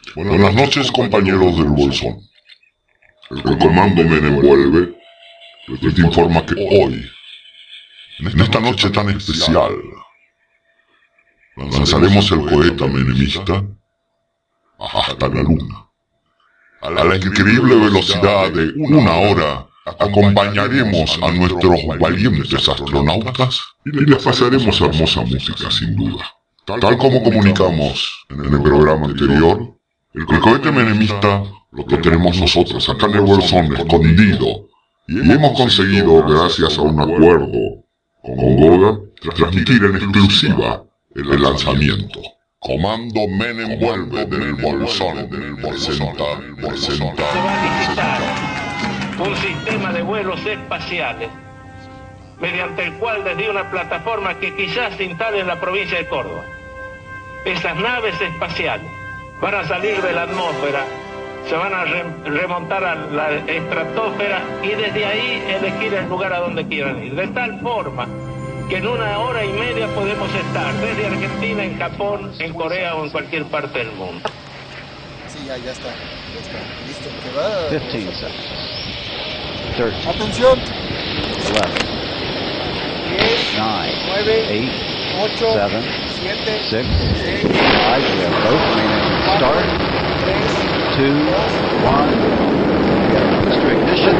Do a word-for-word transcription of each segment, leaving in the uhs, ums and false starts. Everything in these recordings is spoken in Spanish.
Buenas noches, compañeros del Bolsón. El comando Menem vuelve les informa que hoy, en esta noche tan especial, lanzaremos el cohete menemista hasta la luna. A la increíble velocidad de una hora, acompañaremos a nuestros valientes astronautas y les pasaremos hermosa música, sin duda. Tal como comunicamos en el programa anterior, el cohete menemista lo tenemos nosotros acá en el Bolsón, escondido, y hemos conseguido, gracias a un acuerdo con Goga, transmitir en exclusiva el lanzamiento. Comando Menem vuelve del Bolsón, presenta, presenta. Se va a licitar un sistema de vuelos espaciales mediante el cual desde una plataforma que quizás se instale en la provincia de Córdoba, esas naves espaciales van a salir de la atmósfera, se van a re remontar a la estratosfera y desde ahí elegir el lugar a donde quieran ir, de tal forma que en una hora y media podemos estar desde Argentina, en Japón, en Corea o en cualquier parte del mundo. Sí, ya, ya está, ya está, listo, que va. fifteen seconds. thirteen. Atención. eleven. diez, nine. nueve, eight. ocho, seven. siete, six. seis, five. We have both remaining. Start. tres, two. one. We have booster ignition.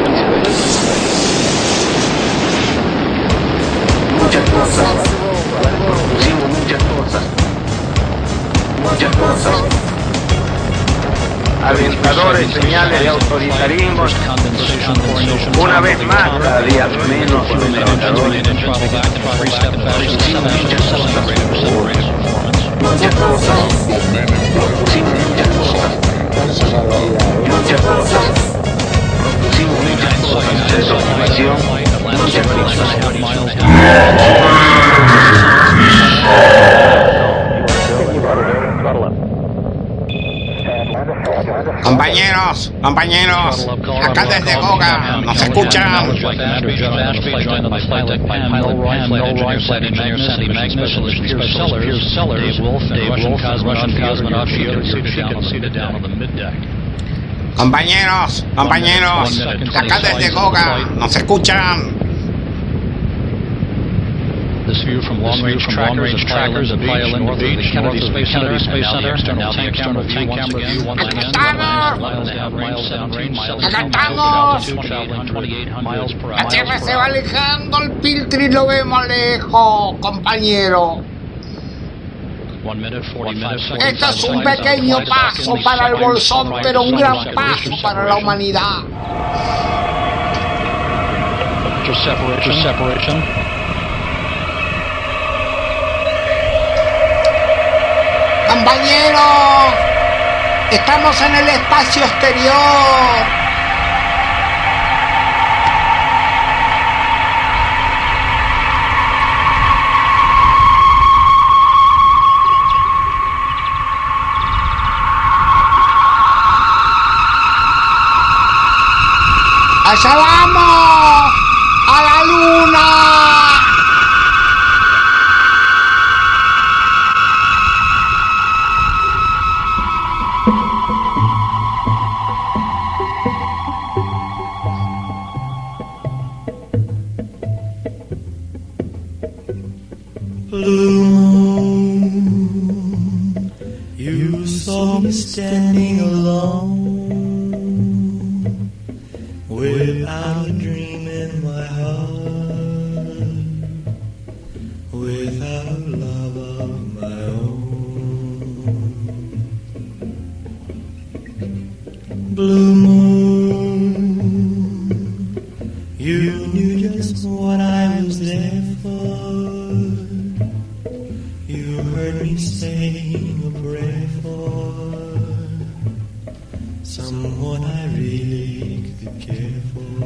Muchas cosas, pusimos muchas cosas, muchas cosas, alentadores, señales de autoritarismo, una vez más, cada día menos alentadores, muchas cosas, pusimos muchas cosas, muchas cosas, pusimos muchas cosas, desocupación, muchas cosas. Compañeros, compañeros, acá desde Goga, ¿nos escuchan? Compañeros, compañeros, acá desde Goga, ¿nos escuchan? This view from long-range trackers, trackers, apply Linda Beach, Kennedy Space Center, Space Center, now tank camera view once again, once again, miles downrange, seventeen miles miles per hour. La Tierra se va alejando, el Piltri lo vemos lejos, compañero. Esto es un pequeño paso para el Bolsón, pero un gran paso para la humanidad. Separation. Compañeros, estamos en el espacio exterior. ¡Allá vamos! ¡A la luna! Blue moon, you saw me standing alone, without a dream in my heart, without love of my own. Blue moon, you knew just what I was there for. You heard me saying a prayer for someone I really could care for.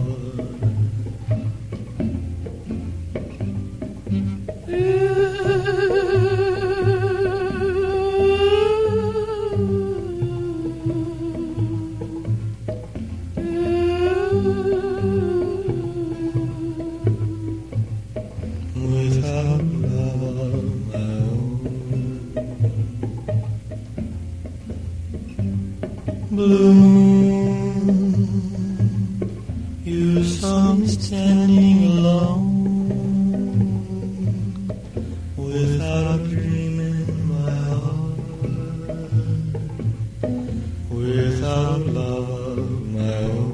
Blue moon, you saw me standing alone, without a dream in my heart, without a love of my own.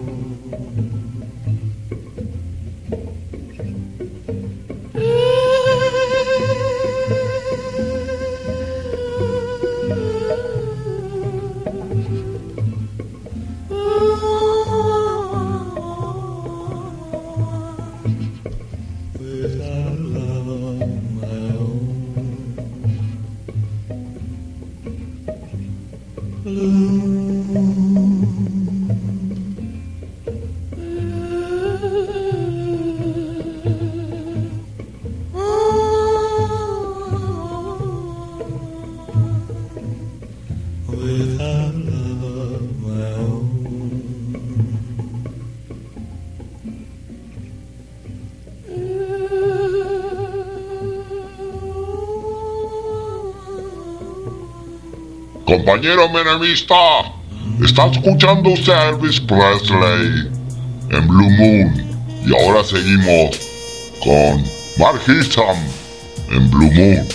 Compañero menemista, está escuchando usted a Elvis Presley en Blue Moon. Y ahora seguimos con Mark Hisham en Blue Moon.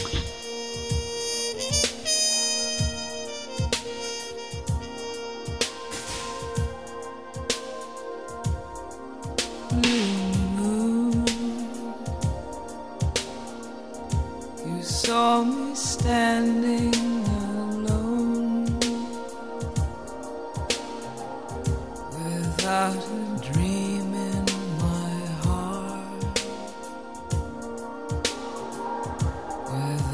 You saw me standing without a dream in my heart, without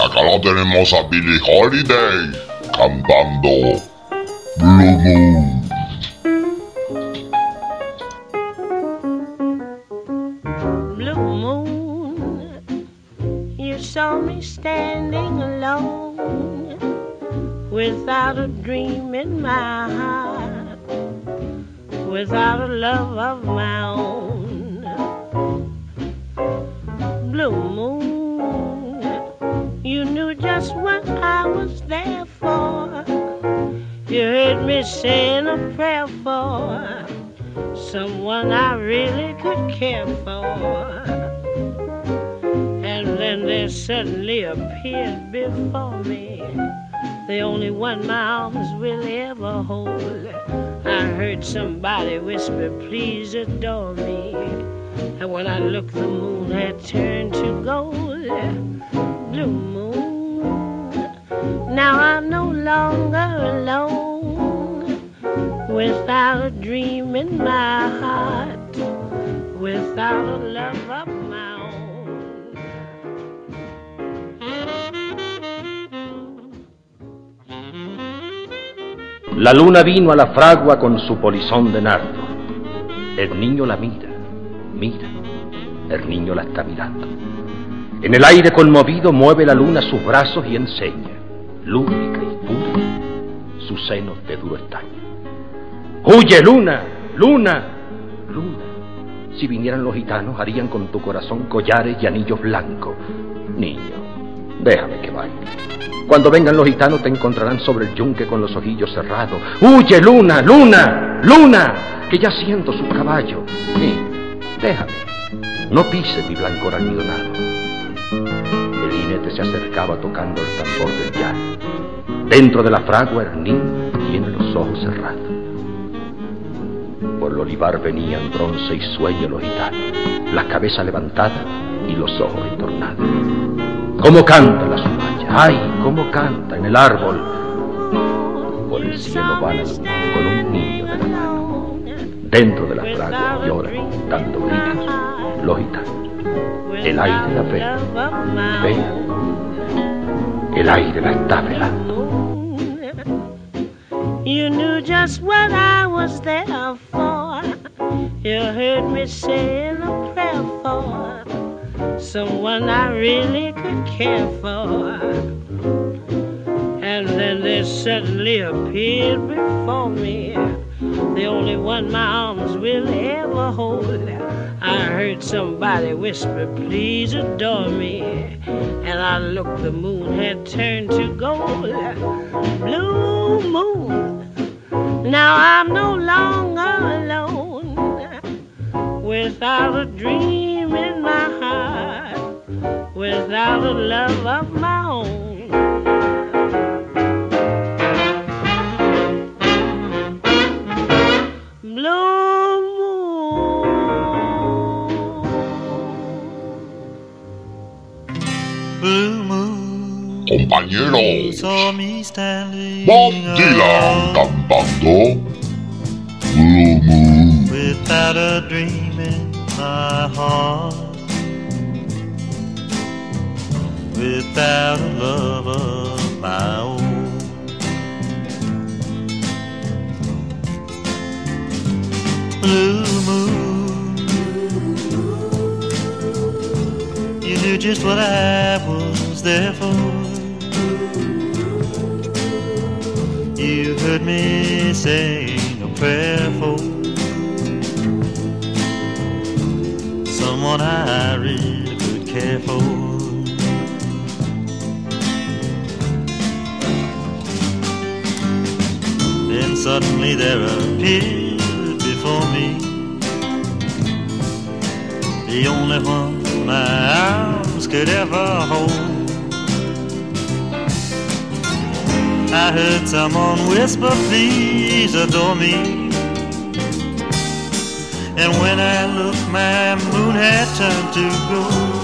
acá lo tenemos a Billie Holiday cantando Blue Moon. Blue moon, you saw me standing alone, without a dream in my heart, without a love of my own. Blue moon, you knew just what I was there for. You heard me saying a prayer for someone I really could care for. And then there suddenly appeared before me the only one my arms will ever hold. I heard somebody whisper, please adore me. And when I looked, the moon had turned to gold. Blue moon, now I'm no longer alone, without a dream in my heart, without a love of my own. La luna vino a la fragua con su polizón de nardo. El niño la mira, mira, el niño la está mirando. En el aire conmovido mueve la luna sus brazos y enseña, lúbrica y pura, sus senos de duro estaño. ¡Huye, luna, luna, luna! Si vinieran los gitanos harían con tu corazón collares y anillos blancos. Niño, déjame que baile. Cuando vengan los gitanos te encontrarán sobre el yunque con los ojillos cerrados. ¡Huye, luna, luna, luna! Que ya siento su caballo. Niño, déjame, no pises mi blancor almidonado. El jinete se acercaba tocando el tambor del llano. Dentro de la fragua el niño tiene los ojos cerrados. Por el olivar venían bronce y sueño los gitanos, la cabeza levantada y los ojos entornados. ¿Cómo canta la sumaya? ¡Ay, cómo canta en el árbol! Por el cielo va la luna con un niño de la mano. Dentro de la fragua lloran, dando gritos, los gitanos. El aire la ve, ve, el aire la está velando. You knew just what I was there for. You heard me saying a prayer for someone I really could care for. And then there suddenly appeared before me the only one my arms will ever hold. I heard somebody whisper, please adore me. And I looked, the moon had turned to gold. Blue moon, now I'm no longer alone, without a dream in my heart, without a love of my own. Compañeros, Bob Dylan cantando Blue Moon. Without a dream in my heart, without a love of my own. Blue moon, you knew just what I was there for. You heard me sing a prayer for someone I really could care for. Then suddenly there appeared before me the only one my arms could ever hold. I heard someone whisper, please adore me. And when I looked, my moon had turned to gold.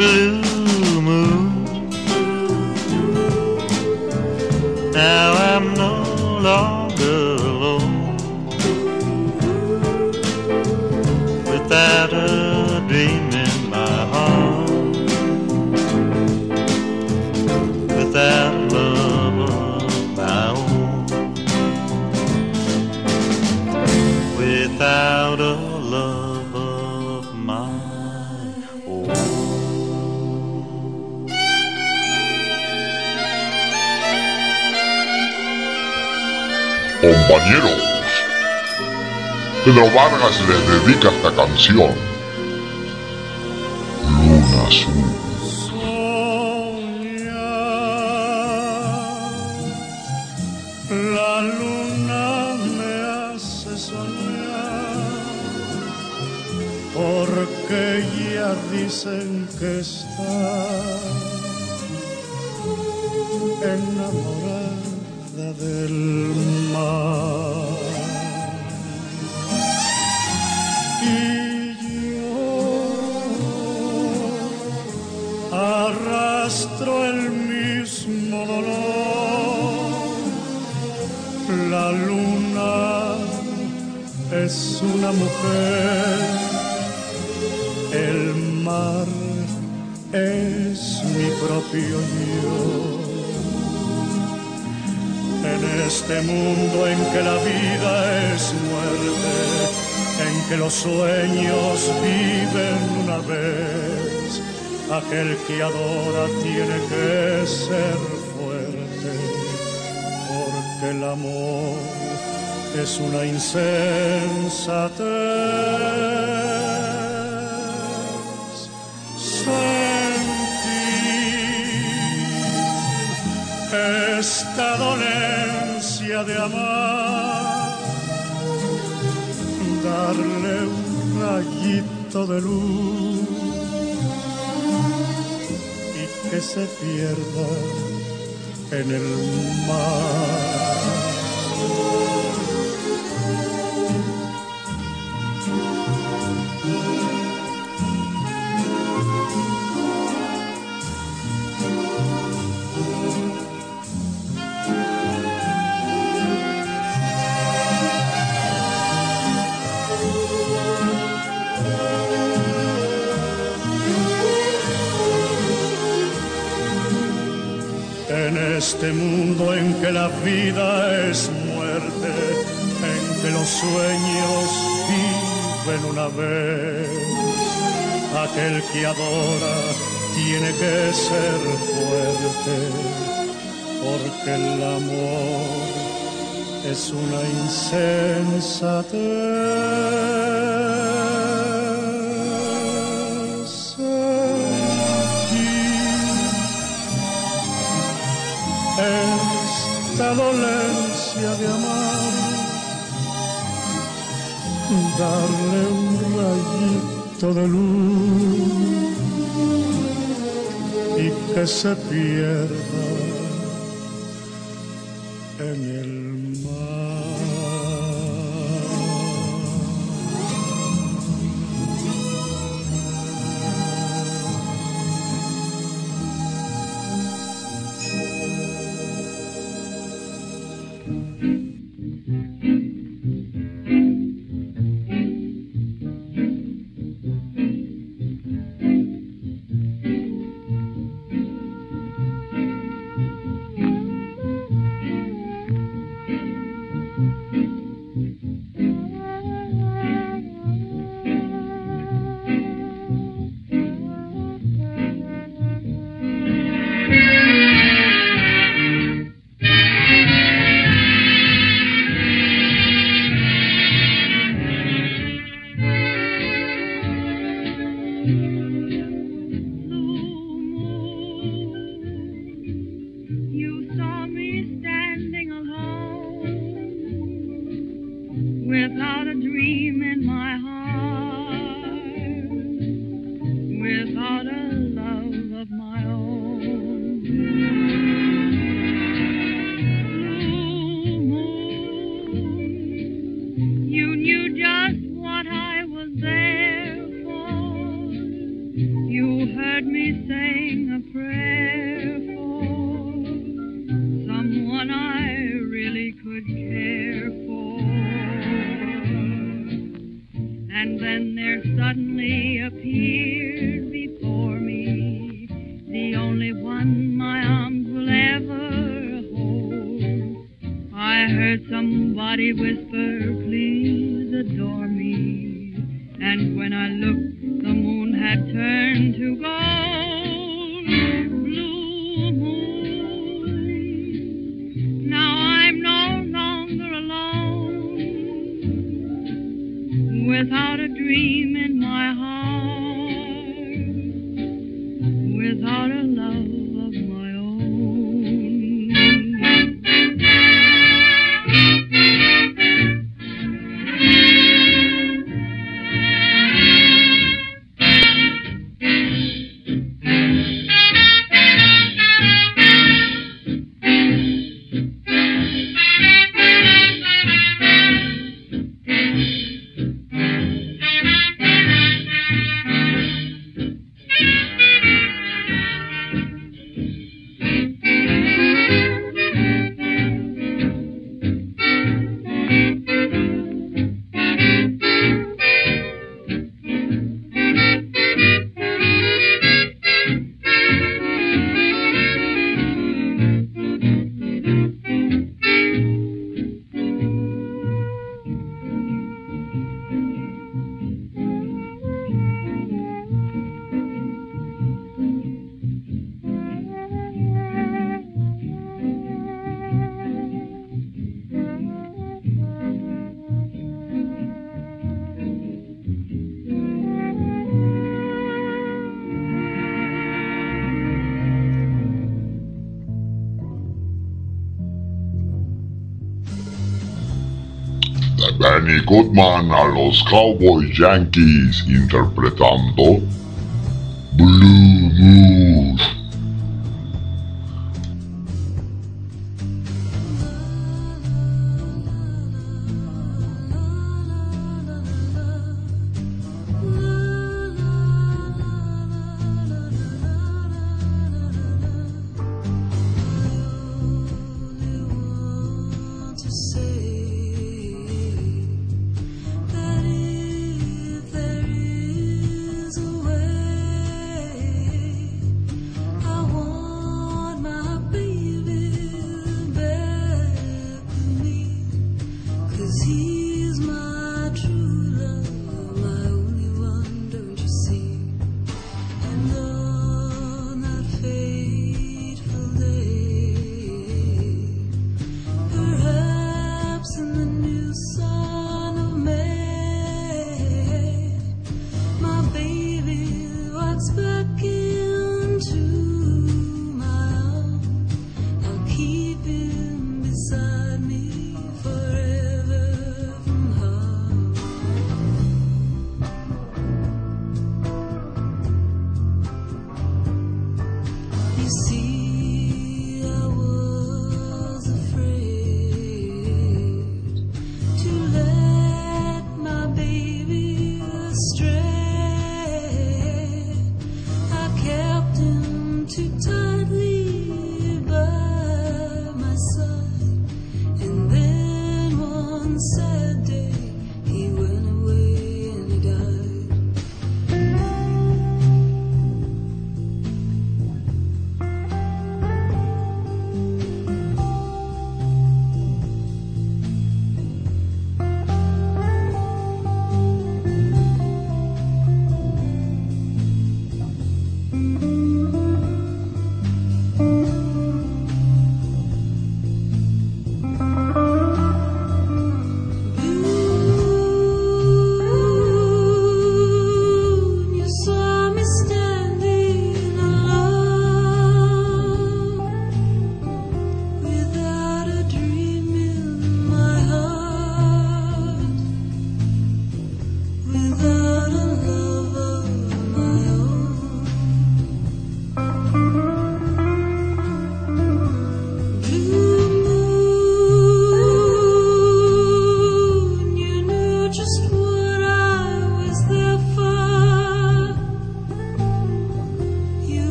blue moon. Now I'm no longer alone, without a dream in my heart, without love of my own, without a love of my own. Compañeros, Pedro Vargas les dedica esta canción. Luna Azul. La luna me hace soñar, porque ya dicen que está enamorada del mar. Y yo arrastro el mismo dolor. La luna es una mujer, el mar es mi propio yo. En este mundo en que la vida es muerte, en que los sueños viven una vez, aquel que adora tiene que ser fuerte, porque el amor es una insensatez. Sentir esta dolencia de amar, darle un rayito de luz y que se pierda en el mar. En este mundo en que la vida es muerte, en que los sueños viven una vez, aquel que adora tiene que ser fuerte, porque el amor es una insensatez. Esta dolencia de amar, darle un rayito de luz y que se pierda en el sang a prayer for someone I really could care for. And then there suddenly appeared before me the only one my arms will ever hold. I heard somebody whisper, please adore me. And when I looked, the moon had turned to gold. Blue moon. Now I'm no longer alone, without a dream in my heart, without a love of my own. Benny Goodman a los Cowboy Yankees interpretando Blue Moon.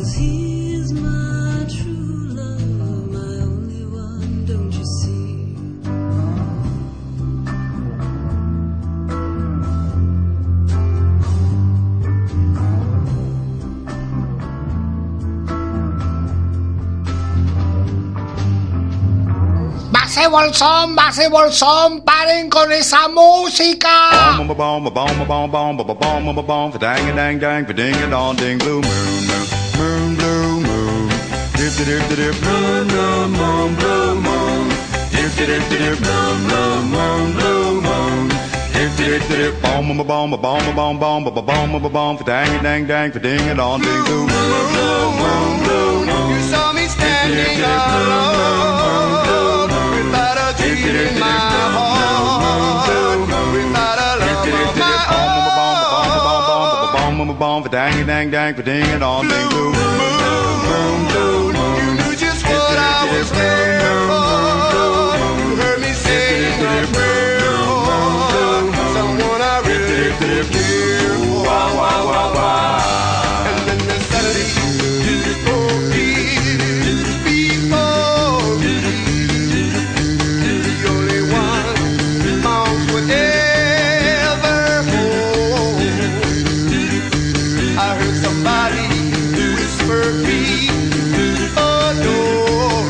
'cause he's my true love, my only one, don't you see? Base Bolsón, base Bolsón, paren con esa música. Bomb, bomb, bomb, bomb, bomb, bomb, bomb, bomb, bomb, for dang a dang dang, for ding a dong ding, blue moon, moon, moon, blue moon, dip dip dip dip, moon, moon, moon, blue moon, dip dip dip dip, moon, moon, moon, blue moon, dip dip dip dip, bomb, bomb, bomb, bomb, bomb, bomb, bomb, bomb, bomb, for dang a dang dang, for ding a dong ding, blue moon, blue moon, blue moon. You saw me standing alone without a dream in my heart, without a love of my own. Bomb, bomb, for dang a dang dang, for ding a dong ding, blue moon, blue moon. You knew just what I was there for. You heard me sing a prayer for someone I really care for. Wow, wow, wow, wow. And then the Saturday before me, before me, the only one moms would ever hold. I heard somebody whisper me adore.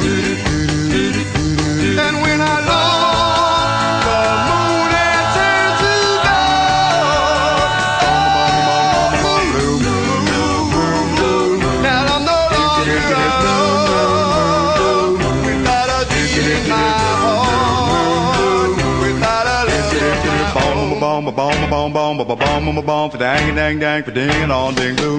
And when I look, the moon answers to God. Now I'm no longer alone, without a dream in my heart, without a love of my own. Bomb, bomb, bomb, bomb, bomb, bomb, bomb, bomb, for dang, dang, dang, for ding and on ding, blue.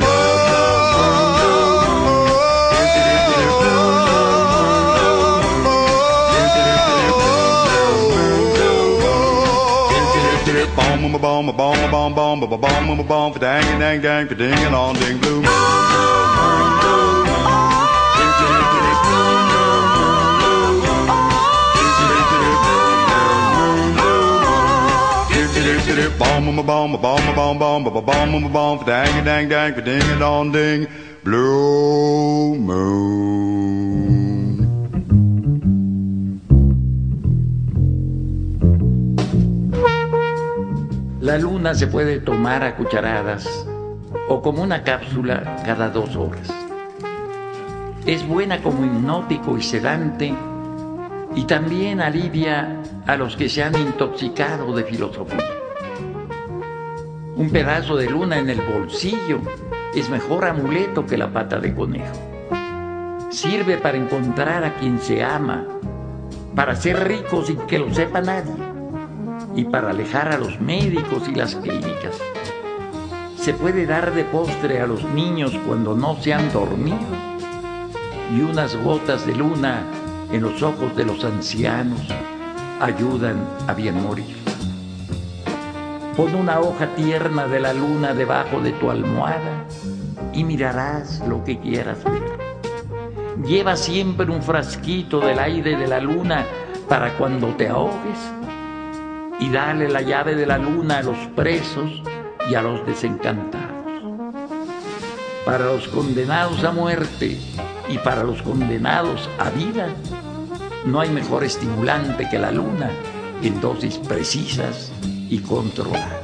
Bomb, bomb, bomb, bomb, bomb, bomb, bomb, bomb, for dang, dang, dang, for ding and on ding, blue. Bomb, bomb, bomb, bomb, bomb, bomb, bomb, bomb, for dang, dang, dang, for ding and on ding, blue moon. La luna se puede tomar a cucharadas o como una cápsula cada dos horas. Es buena como hipnótico y sedante y también alivia a los que se han intoxicado de filosofía. Un pedazo de luna en el bolsillo es mejor amuleto que la pata de conejo. Sirve para encontrar a quien se ama, para ser rico sin que lo sepa nadie y para alejar a los médicos y las clínicas. Se puede dar de postre a los niños cuando no se han dormido y unas gotas de luna en los ojos de los ancianos ayudan a bien morir. Pon una hoja tierna de la luna debajo de tu almohada y mirarás lo que quieras ver. Lleva siempre un frasquito del aire de la luna para cuando te ahogues y dale la llave de la luna a los presos y a los desencantados. Para los condenados a muerte y para los condenados a vida, no hay mejor estimulante que la luna en dosis precisas y controladas.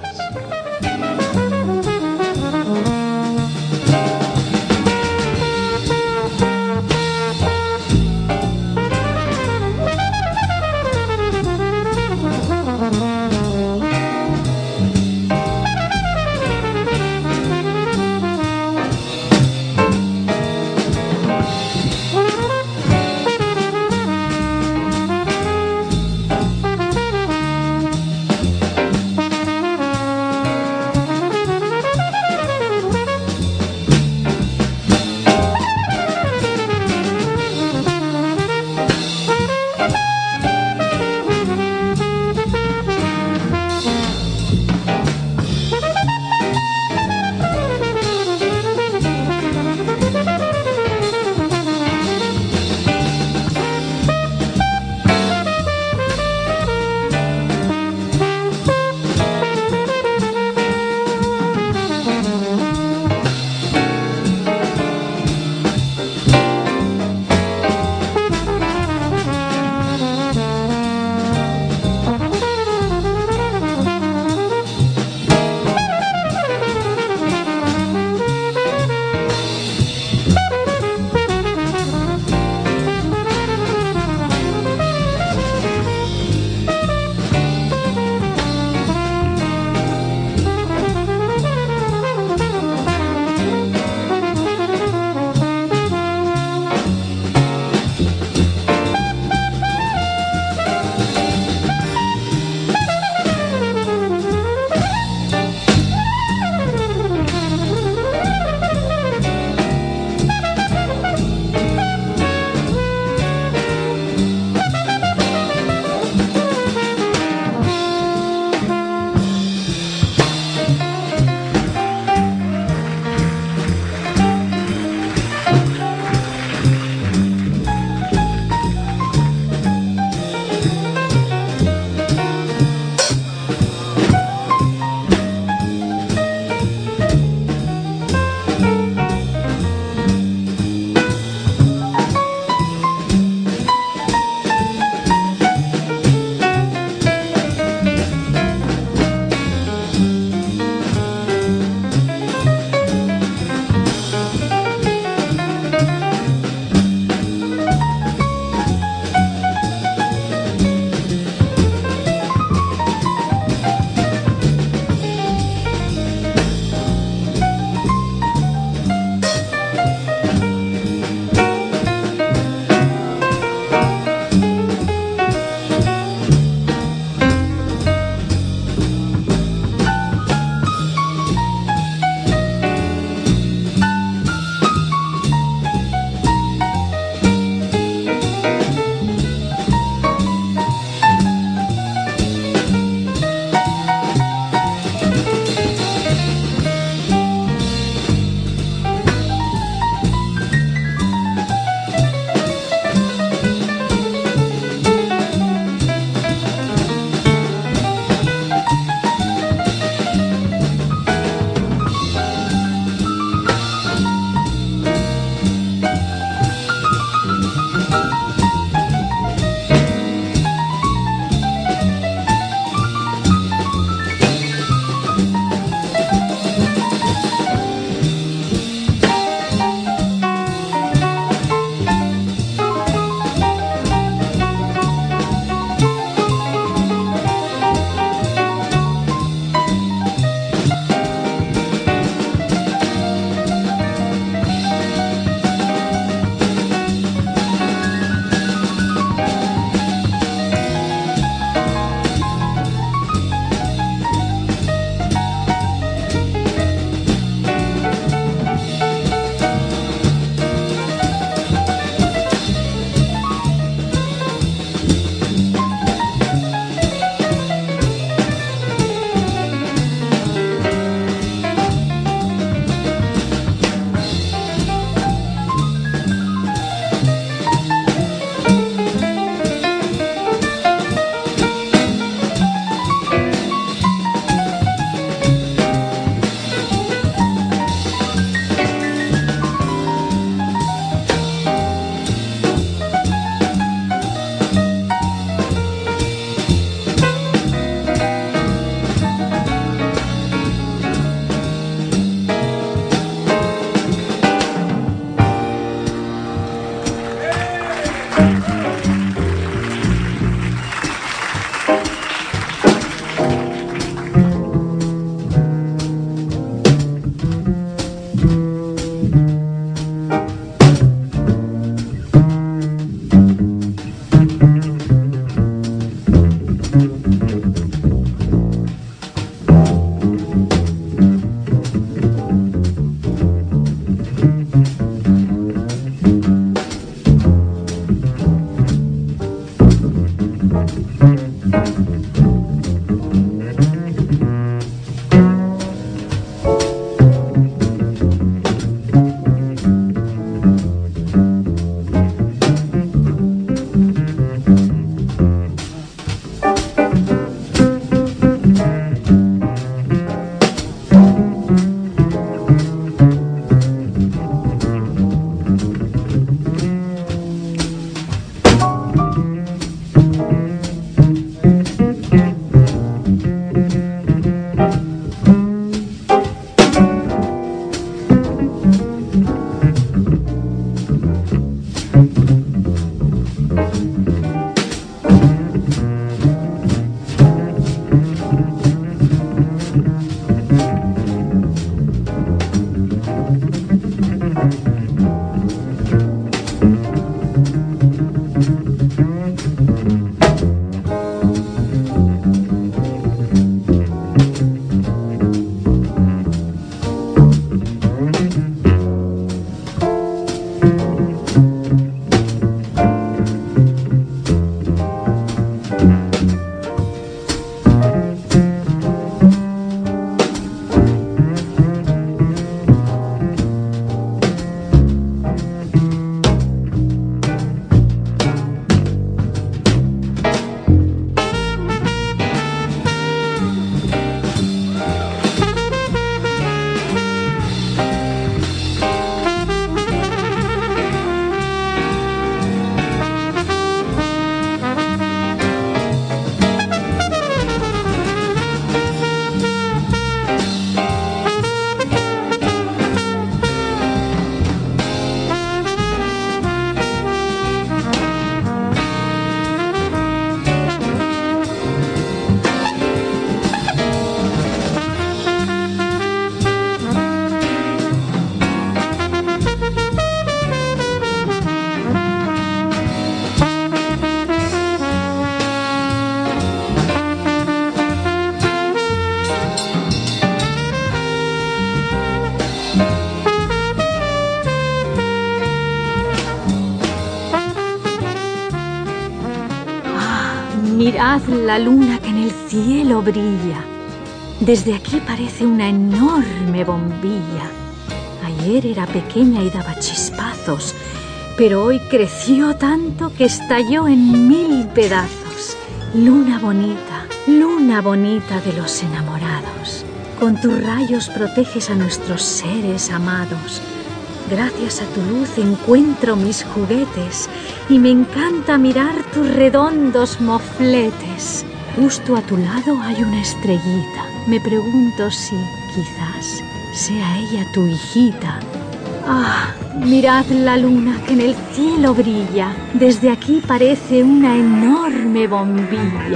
Mirad la luna que en el cielo brilla. Desde aquí parece una enorme bombilla. Ayer era pequeña y daba chispazos, pero hoy creció tanto que estalló en mil pedazos. Luna bonita, luna bonita de los enamorados. Con tus rayos proteges a nuestros seres amados. Gracias a tu luz encuentro mis juguetes y me encanta mirar tus redondos mofletes. Justo a tu lado hay una estrellita. Me pregunto si, quizás, sea ella tu hijita. Ah, mirad la luna que en el cielo brilla. Desde aquí parece una enorme bombilla.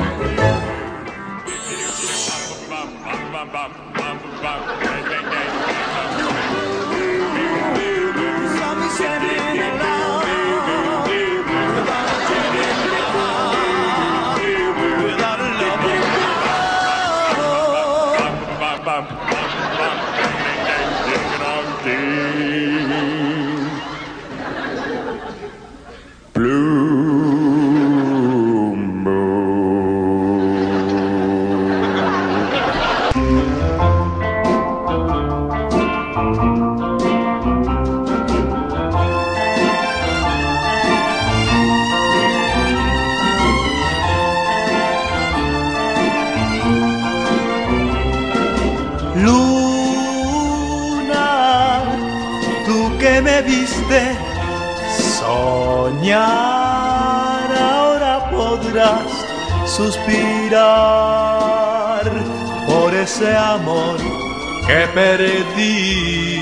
Me viste soñar, ahora podrás suspirar por ese amor que perdí.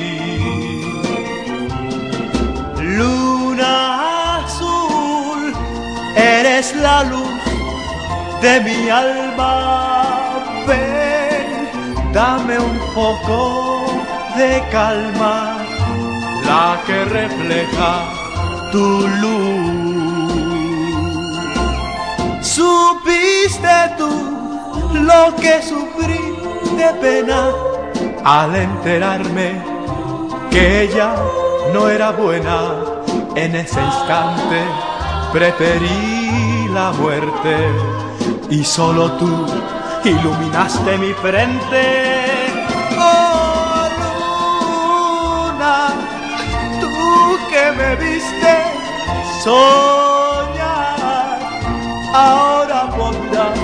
Luna azul, eres la luz de mi alma. Ven, dame un poco de calma, la que refleja tu luz. Supiste tú lo que sufrí de pena al enterarme que ella no era buena. En ese instante preferí la muerte y solo tú iluminaste mi frente. Que me viste soñar, ahora podrás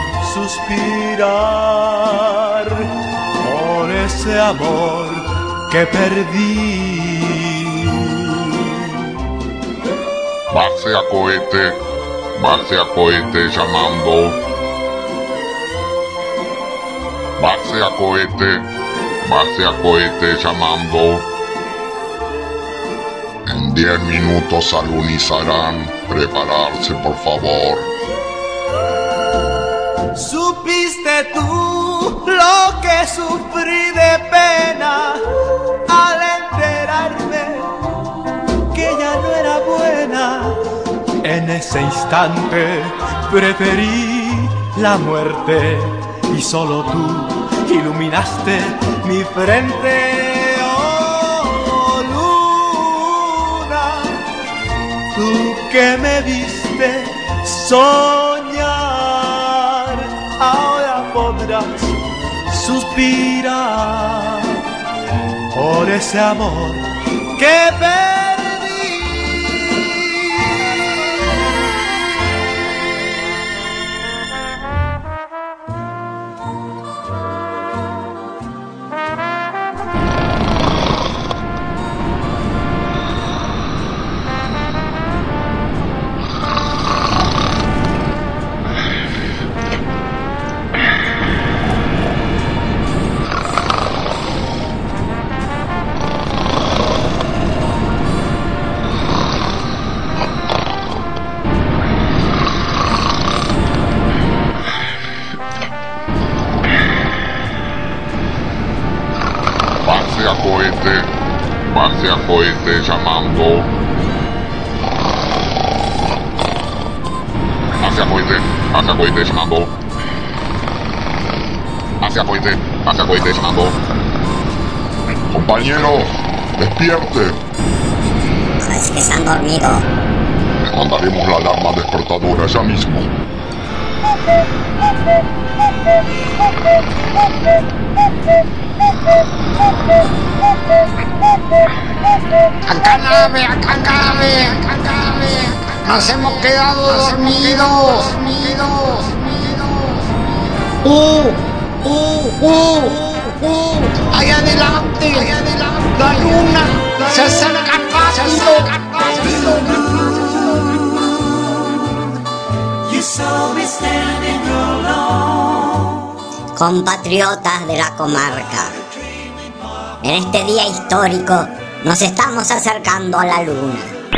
suspirar por ese amor que perdí. Base a cohete, base a cohete llamando. Base a cohete, base a cohete llamando. En diez minutos alunizarán. Prepararse, por favor. Supiste tú lo que sufrí de pena al enterarme que ella no era buena. En ese instante preferí la muerte y solo tú iluminaste mi frente. Tú que me viste soñar, ahora podrás suspirar por ese amor que perdí. Base a cohete, base a cohete llamando. Base a cohete, base a cohete llamando. Base a cohete, base a cohete llamando. Compañero, despierte. Es que se han dormido. Le mandaremos la alarma despertadora ya mismo. Acá nave, acá nave, acá nave. Nos hemos quedado dormidos. Uh, uh, uh, uh. Ahí adelante, ahí adelante. La luna se acerca rápido. Compatriotas de la comarca, en este día histórico nos estamos acercando a la luna.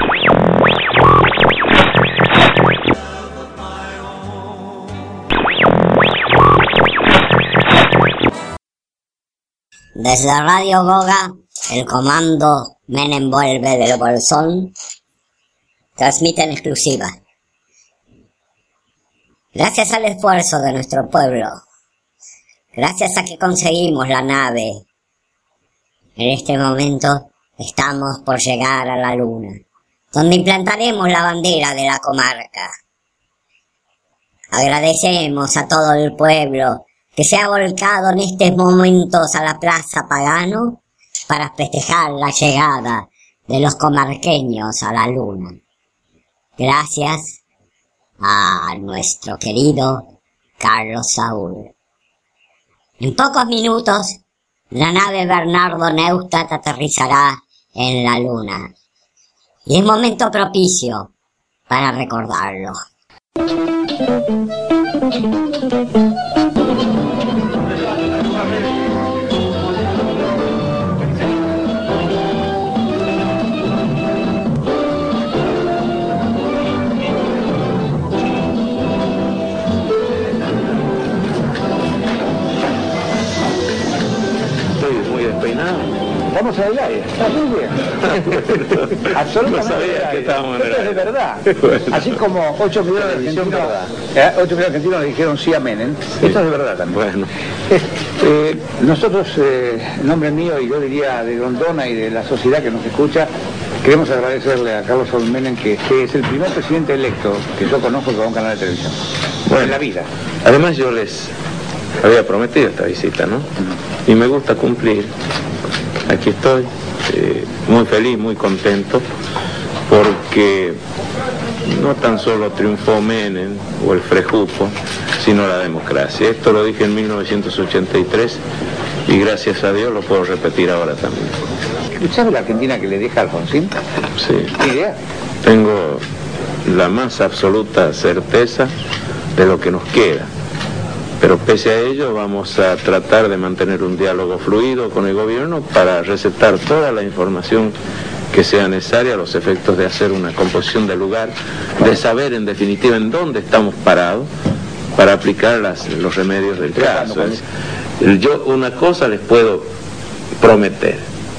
Desde Radio Goga, el comando Menem vuelve del Bolsón transmite en exclusiva. Gracias al esfuerzo de nuestro pueblo, gracias a que conseguimos la nave, en este momento estamos por llegar a la luna, donde implantaremos la bandera de la comarca. Agradecemos a todo el pueblo que se ha volcado en estos momentos a la Plaza Pagano para festejar la llegada de los comarqueños a la luna. Gracias a nuestro querido Carlos Saúl. En pocos minutos, la nave Bernardo Neustadt aterrizará en la luna. Y es momento propicio para recordarlo. Vamos a bailar, está muy bien. Absolutamente. No sabía que estábamos en el Esto es de verdad. Bueno. Así como ocho millones de argentinos, eh, ocho millones de argentinos le dijeron sí a Menem. Sí. Esto es de verdad también. Bueno. Eh, nosotros, eh, en nombre mío y yo diría de Grondona y de la sociedad que nos escucha, queremos agradecerle a Carlos Saúl Menem que, que es el primer presidente electo que yo conozco que va a un canal de televisión. Bueno, en la vida. Además yo les había prometido esta visita, ¿no? Uh-huh. Y me gusta cumplir. Aquí estoy, eh, muy feliz, muy contento, porque no tan solo triunfó Menem o el Frejupo, sino la democracia. Esto lo dije en mil novecientos ochenta y tres y gracias a Dios lo puedo repetir ahora también. ¿Sabe la Argentina que le deja a Alfonsín? Sí. ¿Qué idea? Tengo la más absoluta certeza de lo que nos queda. Pero pese a ello vamos a tratar de mantener un diálogo fluido con el gobierno para receptar toda la información que sea necesaria a los efectos de hacer una composición del lugar, de saber en definitiva en dónde estamos parados para aplicar las, los remedios del caso. Yo una cosa les puedo prometer: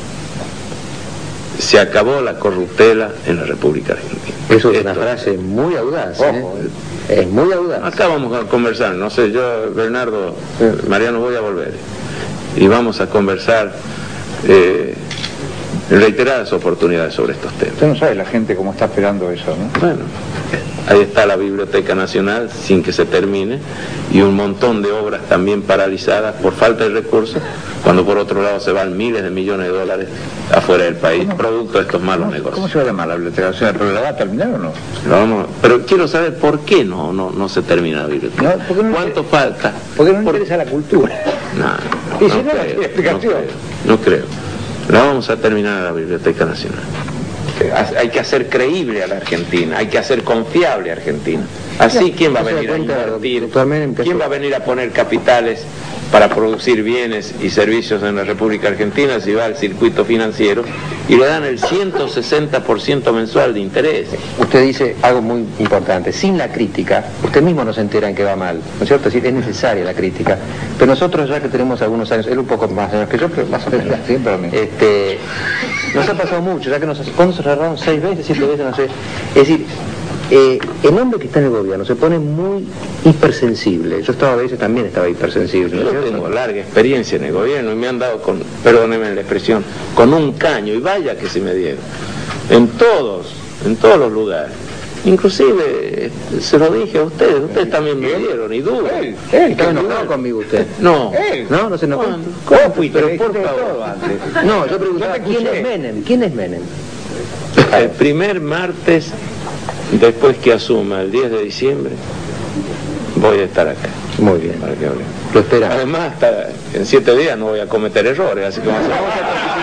se acabó la corruptela en la República Argentina. Eso es una frase muy audaz, ¿eh? Ojo, ¿eh? Es muy audaz. Acá vamos a conversar, no sé, yo, Bernardo, Mariano, voy a volver. Y vamos a conversar eh, en reiteradas oportunidades sobre estos temas. Usted no sabe la gente cómo está esperando eso, ¿no? Bueno, ahí está la Biblioteca Nacional sin que se termine y un montón de obras también paralizadas por falta de recursos, cuando por otro lado se van miles de millones de dólares afuera del país, ¿cómo? Producto de estos malos ¿Cómo, negocios. ¿Cómo se va a llamar la Biblioteca Nacional? ¿Pero la va a terminar o no? Lo vamos, pero quiero saber por qué no no, no se termina la biblioteca. No, ¿por qué no ¿Cuánto le, falta? Porque no le por... interesa la cultura. No, y no, si no, creo, no tiene explicación. No creo, no creo. La vamos a terminar a la Biblioteca Nacional. Hay que hacer creíble a la Argentina, hay que hacer confiable a Argentina. Así, ¿quién va a venir a invertir? ¿Quién va a venir a poner capitales para producir bienes y servicios en la República Argentina si va al circuito financiero y le dan el ciento sesenta por ciento mensual de interés? Usted dice algo muy importante: sin la crítica, usted mismo no se entera en que va mal, ¿no es cierto? Es decir, es necesaria la crítica. Pero nosotros, ya que tenemos algunos años, él un poco más años que yo, pero más o menos, este, nos ha pasado mucho, ya que nos ¿cuándo se cerraron? ¿Seis veces? ¿Siete veces? No sé. Es decir, Eh, el hombre que está en el gobierno se pone muy hipersensible. Yo estaba a veces también estaba hipersensible. Yo tengo larga experiencia en el gobierno y me han dado con, perdónenme la expresión, con un caño, y vaya que se me dieron. En todos, en todos los lugares. Inclusive, se lo dije a ustedes, ustedes también me dieron, y duro. Él, él, ¿está enojado conmigo usted? No. Él. No, no se enojó. ¿Cómo fuiste? Pero por favor. No, yo preguntaba, ¿quién es Menem? ¿Quién es Menem? El primer martes, después que asuma, el diez de diciembre, voy a estar acá. Muy bien. Para que hablemos. Lo esperamos. Además, hasta en siete días no voy a cometer errores, así que vamos a...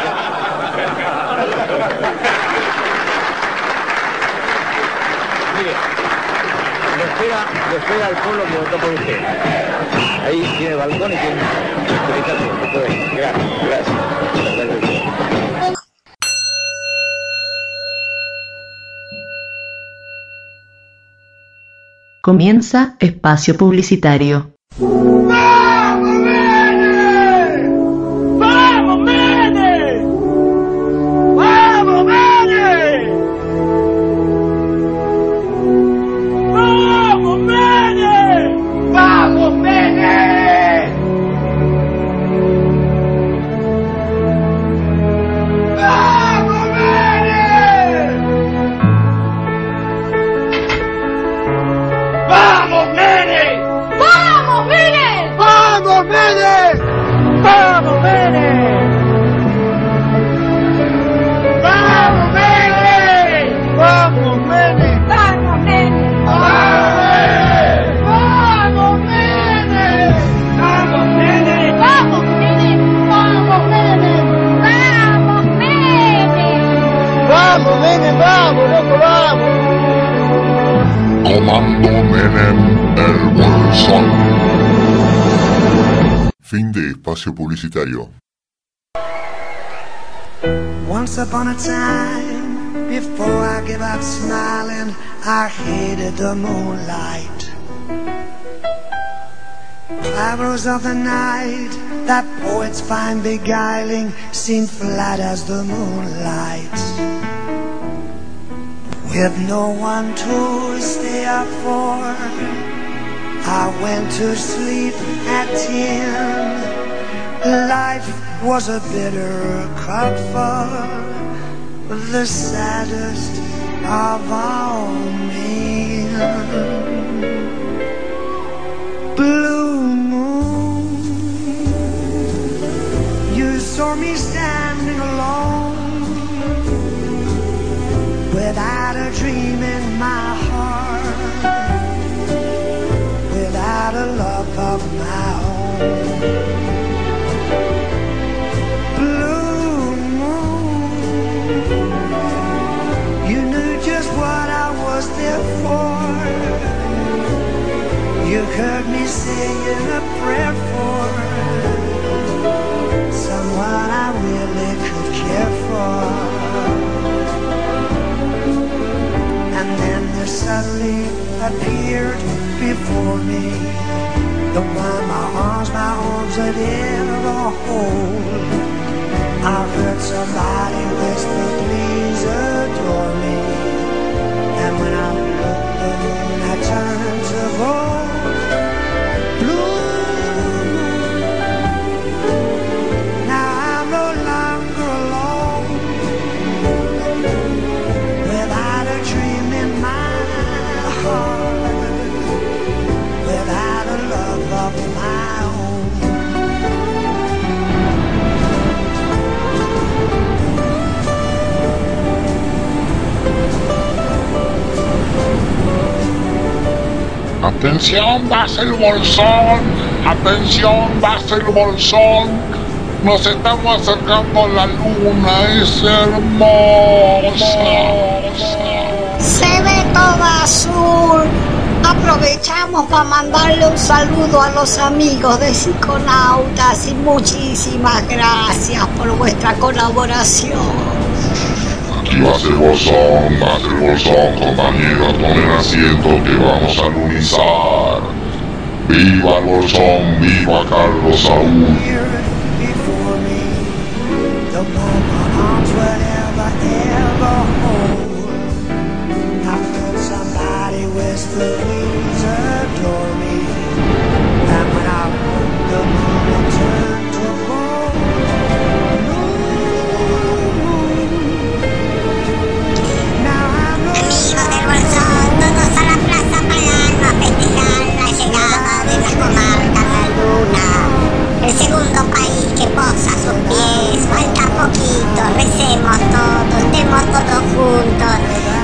Lo espera al pueblo que votó por usted. Ahí tiene el balcón y tiene explicación. Gracias, gracias. Comienza espacio publicitario. ¡Vamos, Mene! ¡Vamos, Mene! ¡Vamos, Mene! ¡Vamos, Mene! ¡Vamos, Mene! ¡Vamos, Mene! ¡Vamos, Mene! ¡Vamos, Mene! ¡Vamos, Mene! ¡Vamos, Mene! ¡Vamos, Mene! ¡Vamos, Mene! ¡Vamos, Mene! ¡Vamos, Mene! ¡Vamos, Mene! ¡Vamos, Mene! ¡Vamos, Mene! ¡Vamos, Mene! ¡Vamos, Mene! ¡Vamos, loco, vamos! Comando Menem, el bolsón. Fin de espacio publicitario. Once upon a time, before I give up smiling, I hated the moonlight. Hours of the night, that poets find beguiling, seemed flat as the moonlight. With no one to stay up for, I went to sleep at ten. Life was a bitter cup for the saddest of all men. Blue moon, you saw me standing alone, without a dream in my heart, without a love of my own. Blue moon, you knew just what I was there for. You heard me saying a prayer for someone I really could care for. And then there suddenly appeared before me the one my arms, my arms had ever hold. I heard somebody whisper, please adore me. And when I looked, the moon had turned to gold. Blue moon, now I'm no longer alone, without a dream in my heart, without a love of my own. Atención, vas el bolsón. Atención, vas el bolsón. Nos estamos acercando a la luna, es hermosa. Se ve todo azul. Aprovechamos para mandarle un saludo a los amigos de Psiconautas y muchísimas gracias por vuestra colaboración. Aquí va a ser bolsón, va a ser bolsón, compañeros, tomen asiento que vamos a lunizar. ¡Viva el bolsón! ¡Viva Carlos Saúl!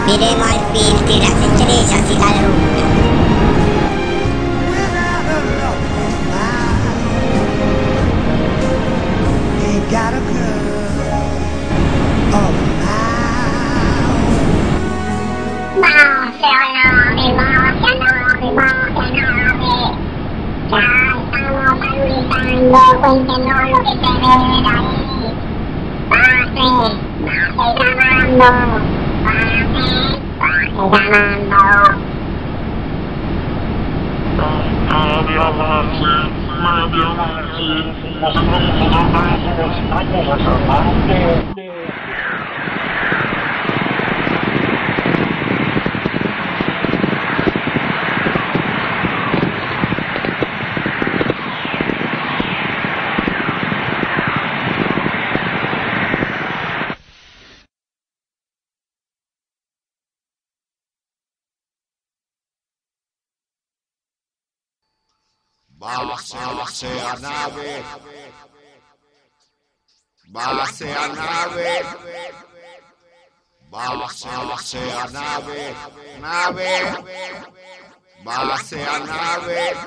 Miremos al fin que las estrellas y la luna. Ain't got a girl of Cuéntenos lo que se ve ahí. Pase, pase grabando. Pase, pase grabando. Base, base a nave. Base a nave. Base, base a nave. Nave. Base a nave.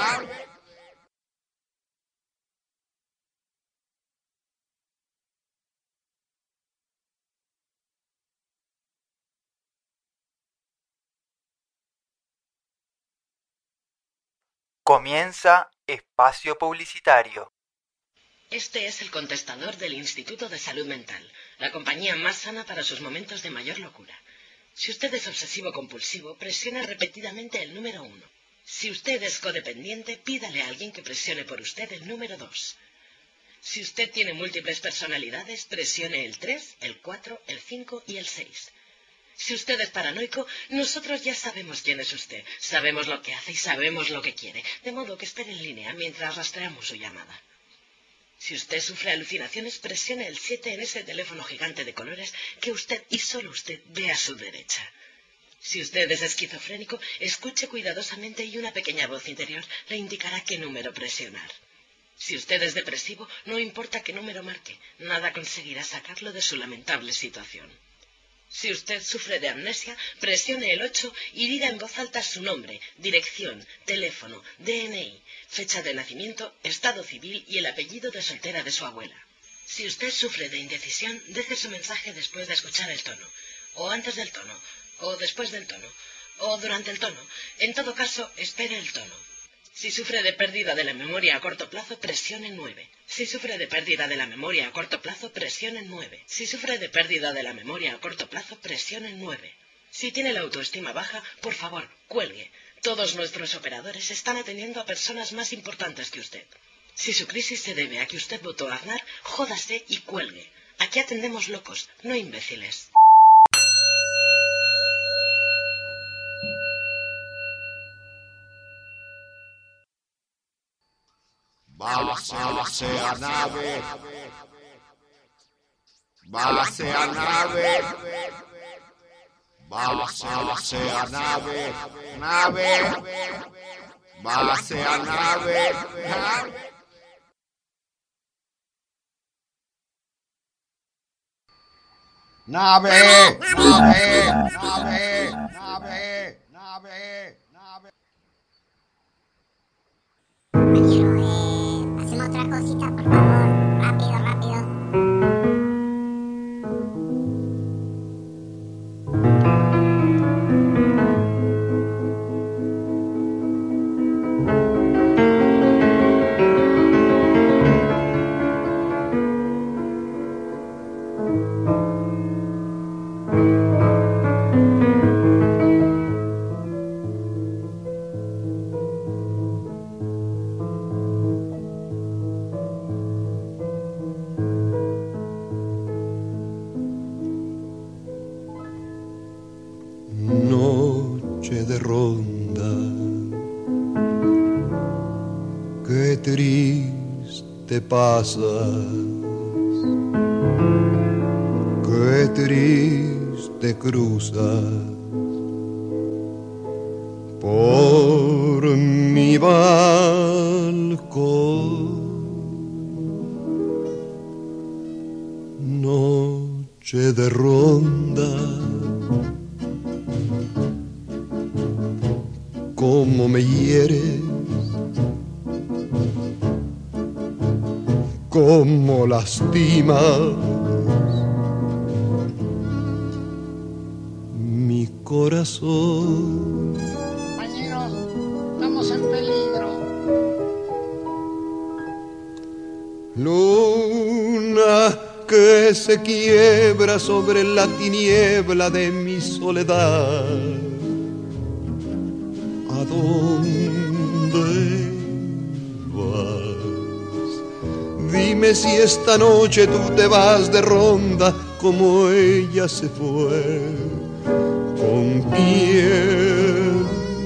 Comienza espacio publicitario. Este es el contestador del Instituto de Salud Mental, la compañía más sana para sus momentos de mayor locura. Si usted es obsesivo-compulsivo, presione repetidamente el número uno. Si usted es codependiente, pídale a alguien que presione por usted el número dos. Si usted tiene múltiples personalidades, presione el tres, el cuatro, el cinco y el seis. Si usted es paranoico, nosotros ya sabemos quién es usted, sabemos lo que hace y sabemos lo que quiere, de modo que espere en línea mientras rastreamos su llamada. Si usted sufre alucinaciones, presione el siete en ese teléfono gigante de colores que usted y solo usted ve a su derecha. Si usted es esquizofrénico, escuche cuidadosamente y una pequeña voz interior le indicará qué número presionar. Si usted es depresivo, no importa qué número marque, nada conseguirá sacarlo de su lamentable situación. Si usted sufre de amnesia, presione el ocho y diga en voz alta su nombre, dirección, teléfono, D N I, fecha de nacimiento, estado civil y el apellido de soltera de su abuela. Si usted sufre de indecisión, deje su mensaje después de escuchar el tono, o antes del tono, o después del tono, o durante el tono. En todo caso, espere el tono. Si sufre de pérdida de la memoria a corto plazo, presione nueve. Si sufre de pérdida de la memoria a corto plazo, presione nueve. Si sufre de pérdida de la memoria a corto plazo, presione nueve. Si tiene la autoestima baja, por favor, cuelgue. Todos nuestros operadores están atendiendo a personas más importantes que usted. Si su crisis se debe a que usted votó a Aznar, jódase y cuelgue. Aquí atendemos locos, no imbéciles. Base, base a nave. Base a nave. Base, base a nave. Nave. Base a nave. Nave. Nave. Nave. Nave. Nave. Nave. Otra cosita, por favor, rápido, rápido. Pasas, qué triste cruzas por mi balcón, noche de ronda, cómo me hieres, cómo lastimas mi corazón. Compañeros, estamos en peligro. Luna que se quiebra sobre la tiniebla de mi soledad. ¿A dónde vas? Dime si esta noche tú te vas de ronda como ella se fue. ¿Con quién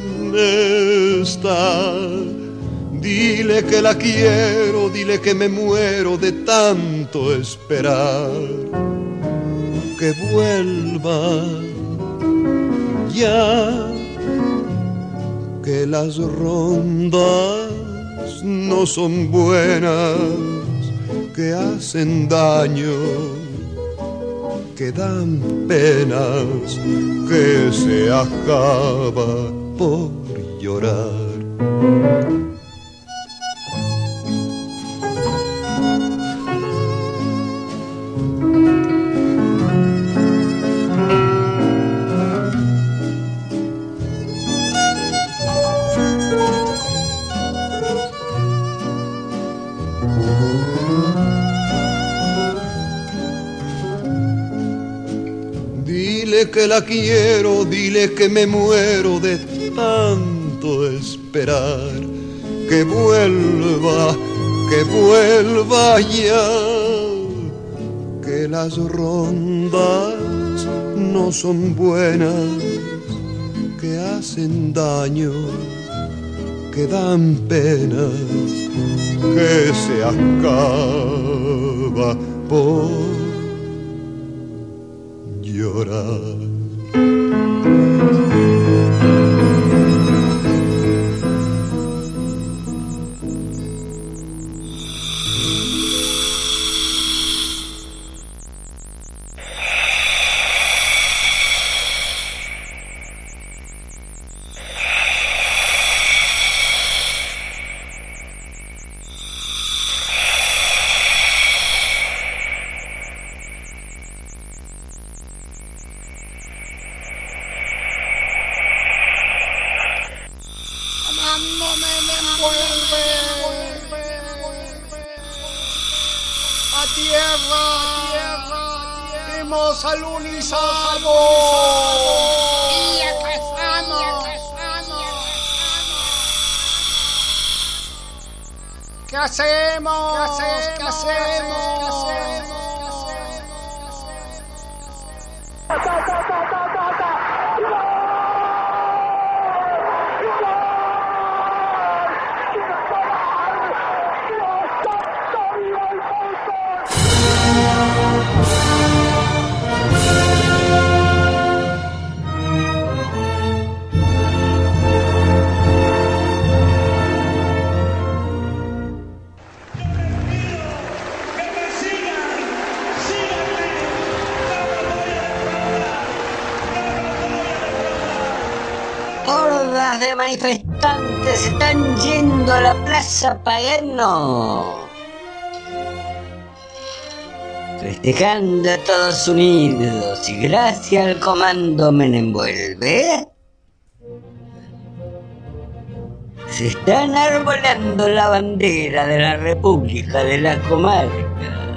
está? Dile que la quiero, dile que me muero de tanto esperar. Que vuelva ya, que las rondas no son buenas, que hacen daño, que dan penas, que se acaba por llorar. Dile que la quiero, dile que me muero de tanto esperar. Que vuelva, que vuelva ya, que las rondas no son buenas, que hacen daño, que dan penas, que se acaba por llorar. Hemos alunizado y empezamos. ¿Qué hacemos? ¿Qué hacemos? ¿Qué hacemos? Hordas de manifestantes están yendo a la Plaza Pagano, festejando a Estados Unidos y gracias al comando Menem vuelve, se están arbolando la bandera de la República de la Comarca.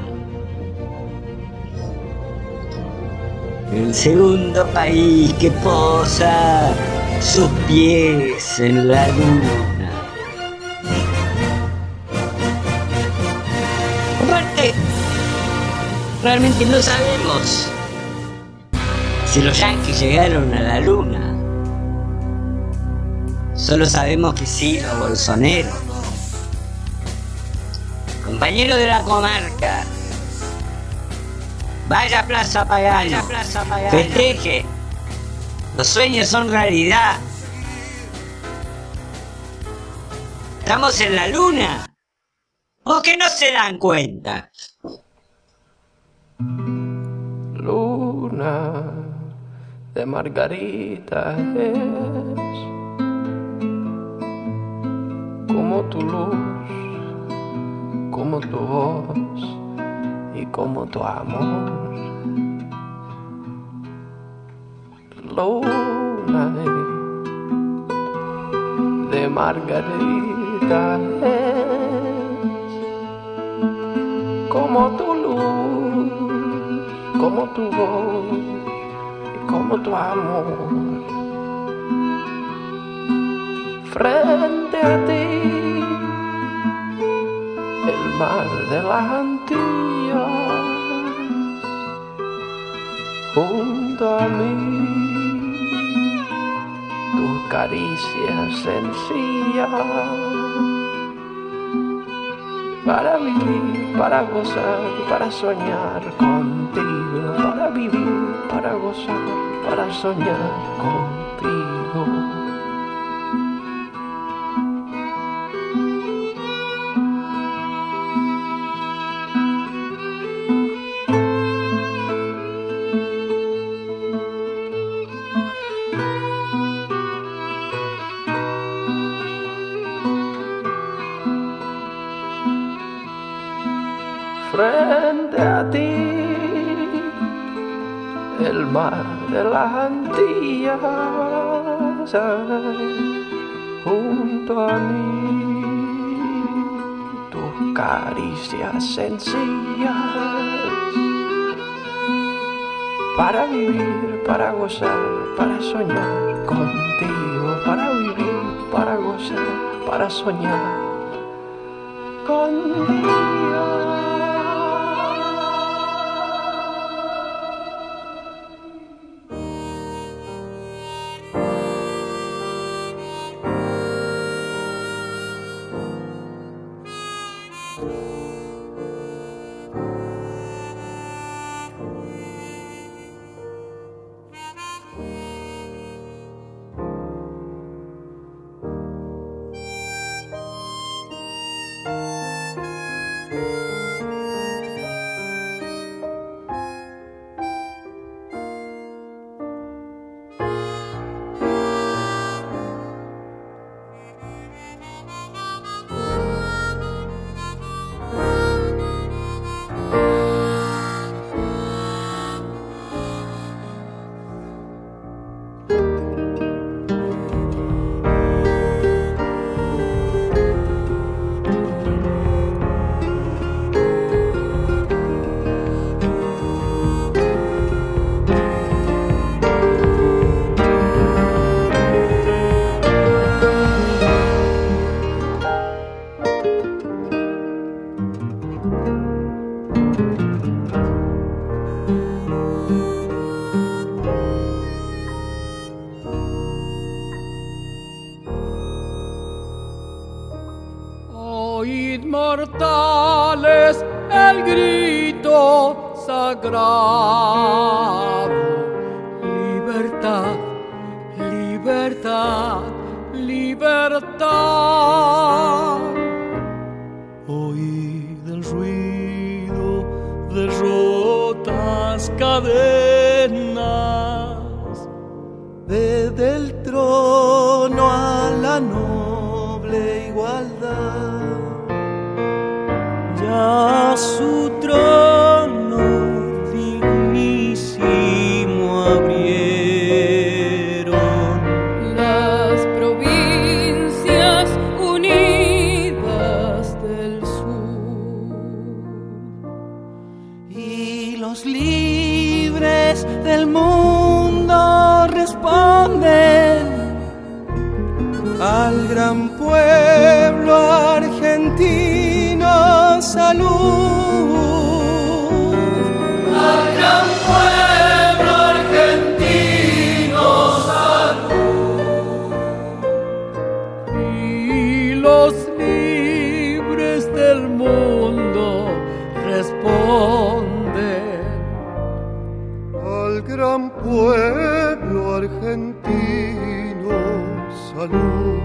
El segundo país que posa sus pies en la luna. Aparte, realmente no sabemos si los yanquis llegaron a la luna. Solo sabemos que sí, los bolsoneros. Compañero de la comarca, vaya a Plaza Pagano, festeje. Los sueños son realidad. Estamos en la luna. ¿O que no se dan cuenta? Luna de margarita es como tu luz, como tu voz y como tu amor. Luna de margarita es como tu luz, como tu voz y como tu amor. Frente a ti, el mar de las Antillas, junto a mí, tus caricias sencillas, para vivir, para gozar, para soñar contigo, para vivir, para gozar, para soñar contigo. Frente a ti, el mar de las Antillas, junto a mí, tus caricias sencillas, para vivir, para gozar, para soñar contigo, para vivir, para gozar, para soñar contigo. Oíd mortales el grito sagrado, libertad, libertad, libertad. Oíd el ruido de rotas cadenas, desde el trono a la noble igualdad. Ya su trono dignísimo abrieron las provincias unidas del sur, y los libres del mundo responden al gran pueblo argentino. Salud al gran pueblo argentino, salud. Y los libres del mundo responden al gran pueblo argentino. Salud.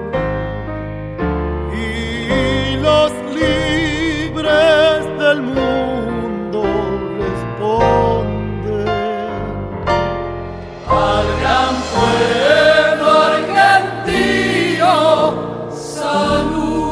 Y los libres del mundo responden al gran pueblo argentino. Salud.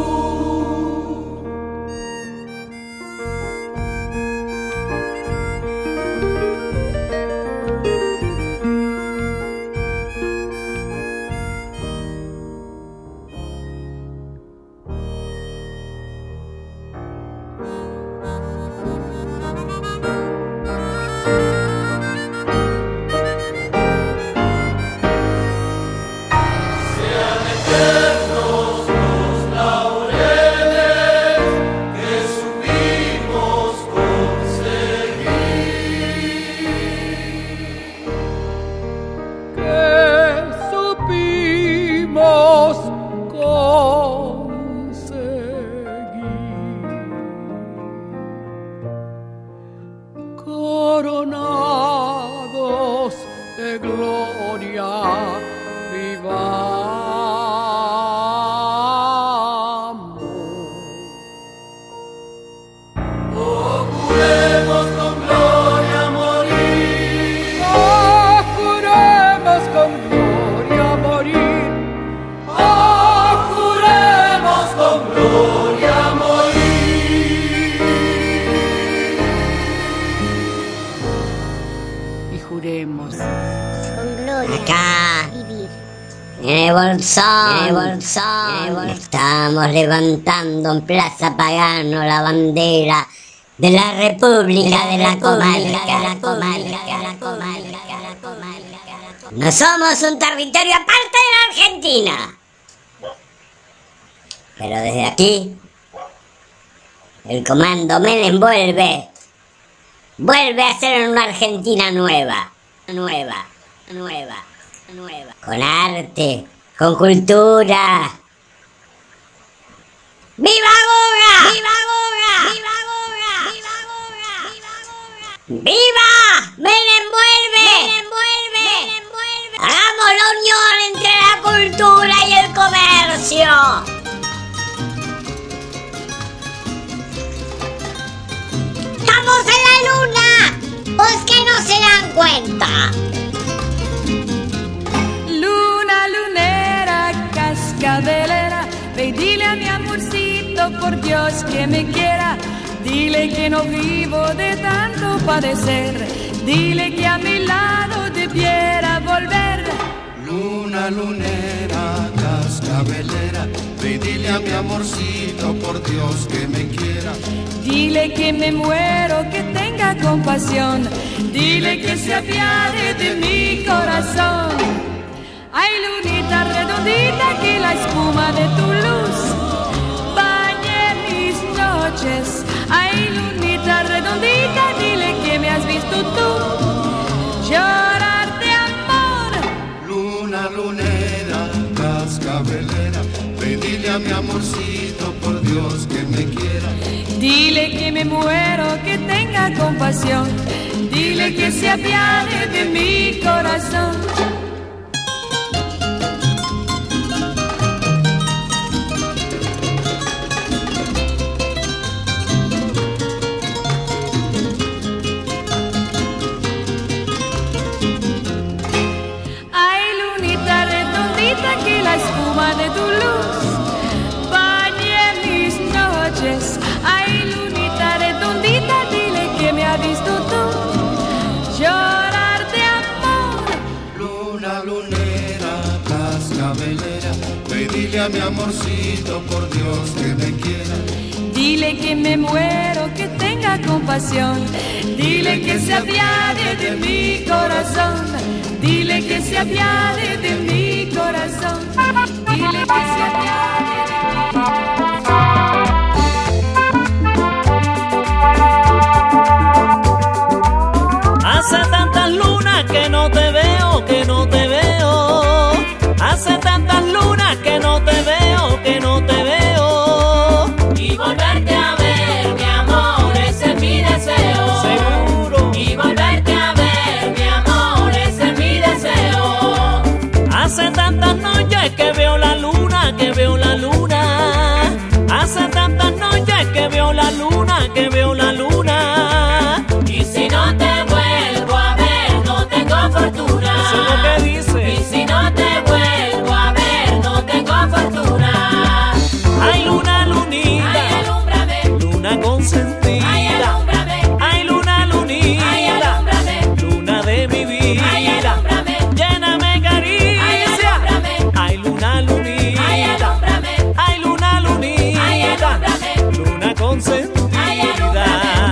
gloria vivamos. Oh, juremos con gloria morir. Oh, juremos con gloria morir. Oh, juremos con gloria morir. Y juremos con gloria acá vivir. En el bolsón, en el bolsón, estamos levantando en Plaza Pagano la bandera de la República de la Comarca, la Comarca, la Comarca, la Comarca. No somos un territorio aparte de la Argentina. Pero desde aquí, el comando Menem vuelve, vuelve a ser una Argentina nueva, nueva, nueva, nueva. Con arte, con cultura. ¡Viva Goga! ¡Viva Goga! ¡Viva Goga! ¡Viva Goga! ¡Viva Goga! ¡Viva! ¡Menem vuelve! ¡Menem vuelve! ¡Menem vuelve! ¡Hagamos la unión entre la cultura y el comercio! ¡Estamos en la luna! ¡Pues que no se dan cuenta! Luna, lunera, cascabelera, ve y dile a mi amorcito, por Dios que me quiera. Dile que no vivo de tanto padecer. Dile que a mi lado debiera volver. Luna, lunera, cascabelera, ve y dile a mi amorcito, por Dios que me quiera. Dile que me muero, que tenga compasión. Dile que se apiade de mi corazón. Ay, lunita redondita, que la espuma de tu luz bañe mis noches. Ay, lunita redondita, dile que me has visto tú llorar de amor. Luna, lunera, cascabelera, ve y dile a mi amorcito, por Dios que me quiera. Dile que me muero, que tenga compasión. Dile que se apiade de mi corazón. Ay, lunita redondita, que la espuma de tu luz bañe mis noches. Ay, lunita redondita, dile que me has visto tú llorar de amor. Luna, lunera, cascabelera, ve y dile a mi amorcito, por Dios que me quiera. Dile que me muero, que tenga compasión. Dile que se apiade de mi corazón. Dile que se apiade de mi corazón. Dile que se apiade de mi corazón. Hace tantas lunas que no te veo, que no te veo. Hace tantas lunas que no te veo, que no te veo. Y volverte a ver, mi amor, ese es mi deseo. Seguro. Y volverte a ver, mi amor, ese es mi deseo. Hace tantas noches que veo la luna, que veo la luna. Hace tantas noches que veo la luna, que veo la luna. Y si no te vuelvo a ver, no tengo fortuna. Eso es lo que dice. Y si no te vuelvo a ver, no tengo fortuna. Ay, luna, lunita. Ay, alúmbrame. Luna consentida. Ay, alúmbrame. Ay, luna, lunita. Ay, alúmbrame. Luna de mi vida. Ay, alúmbrame. Lléname caricia. Ay, alúmbrame. Ay, luna, lunita. Ay, alúmbrame. Ay, luna, lunita. Ay, alúmbrame. Luna consentida. Ay, alúmbrame.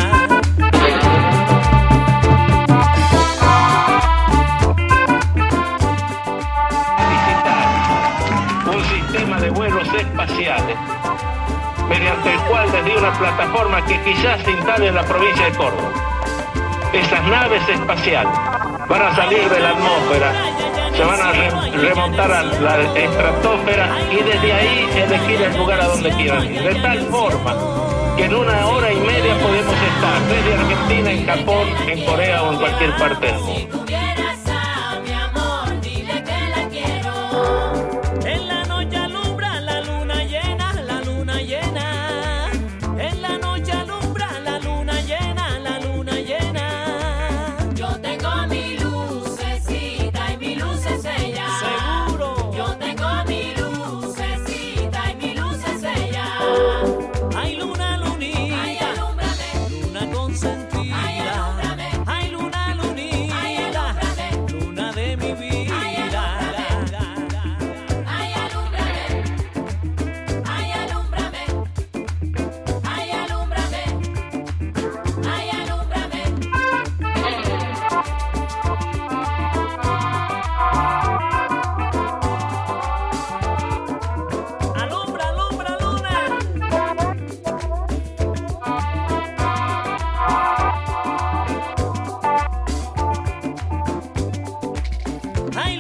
Un sistema de vuelos espaciales mediante el cual desde una plataforma que quizás se instale en la provincia de Córdoba, esas naves espaciales van a salir de la atmósfera, se van a re- remontar a la estratosfera y desde ahí elegir el lugar a donde quieran ir, de tal forma que en una hora y media podemos estar desde Argentina, en Japón, en Corea o en cualquier parte del mundo. Tuvieras a mi amor,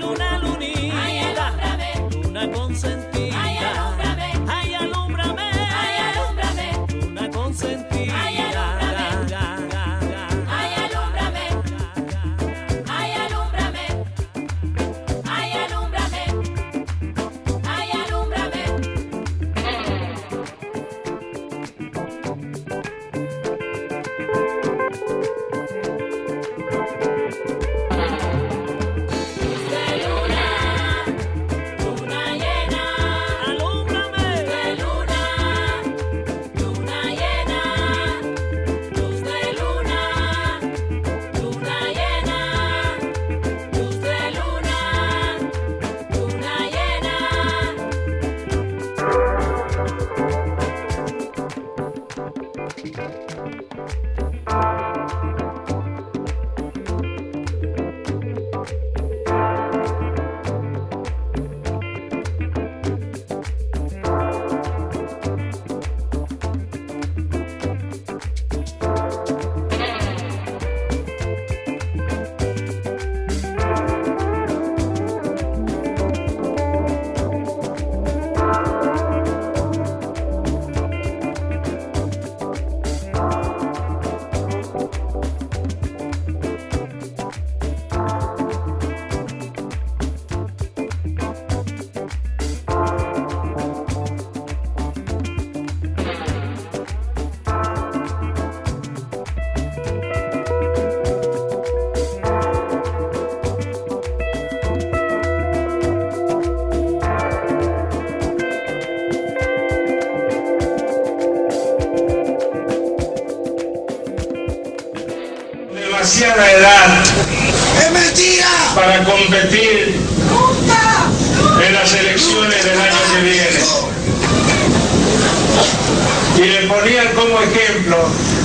luna, lunita, ay, alúmbrame, luna consentida, ay, alúmbrame, ay, alúmbrame, ay, alúmbrame, luna consentida, ay, alúmbrame, ay, alúmbrame, ay, alúmbrame, ay, alúmbrame, ay, alúmbrame. Luz de luna, luna llena, alúmbrame, de luna, luna llena, luz de luna, luna llena, luz de luna, luna llena. Demasiada edad. ¡Es mentira! Para competir en las elecciones del año que viene. Y le ponían como ejemplo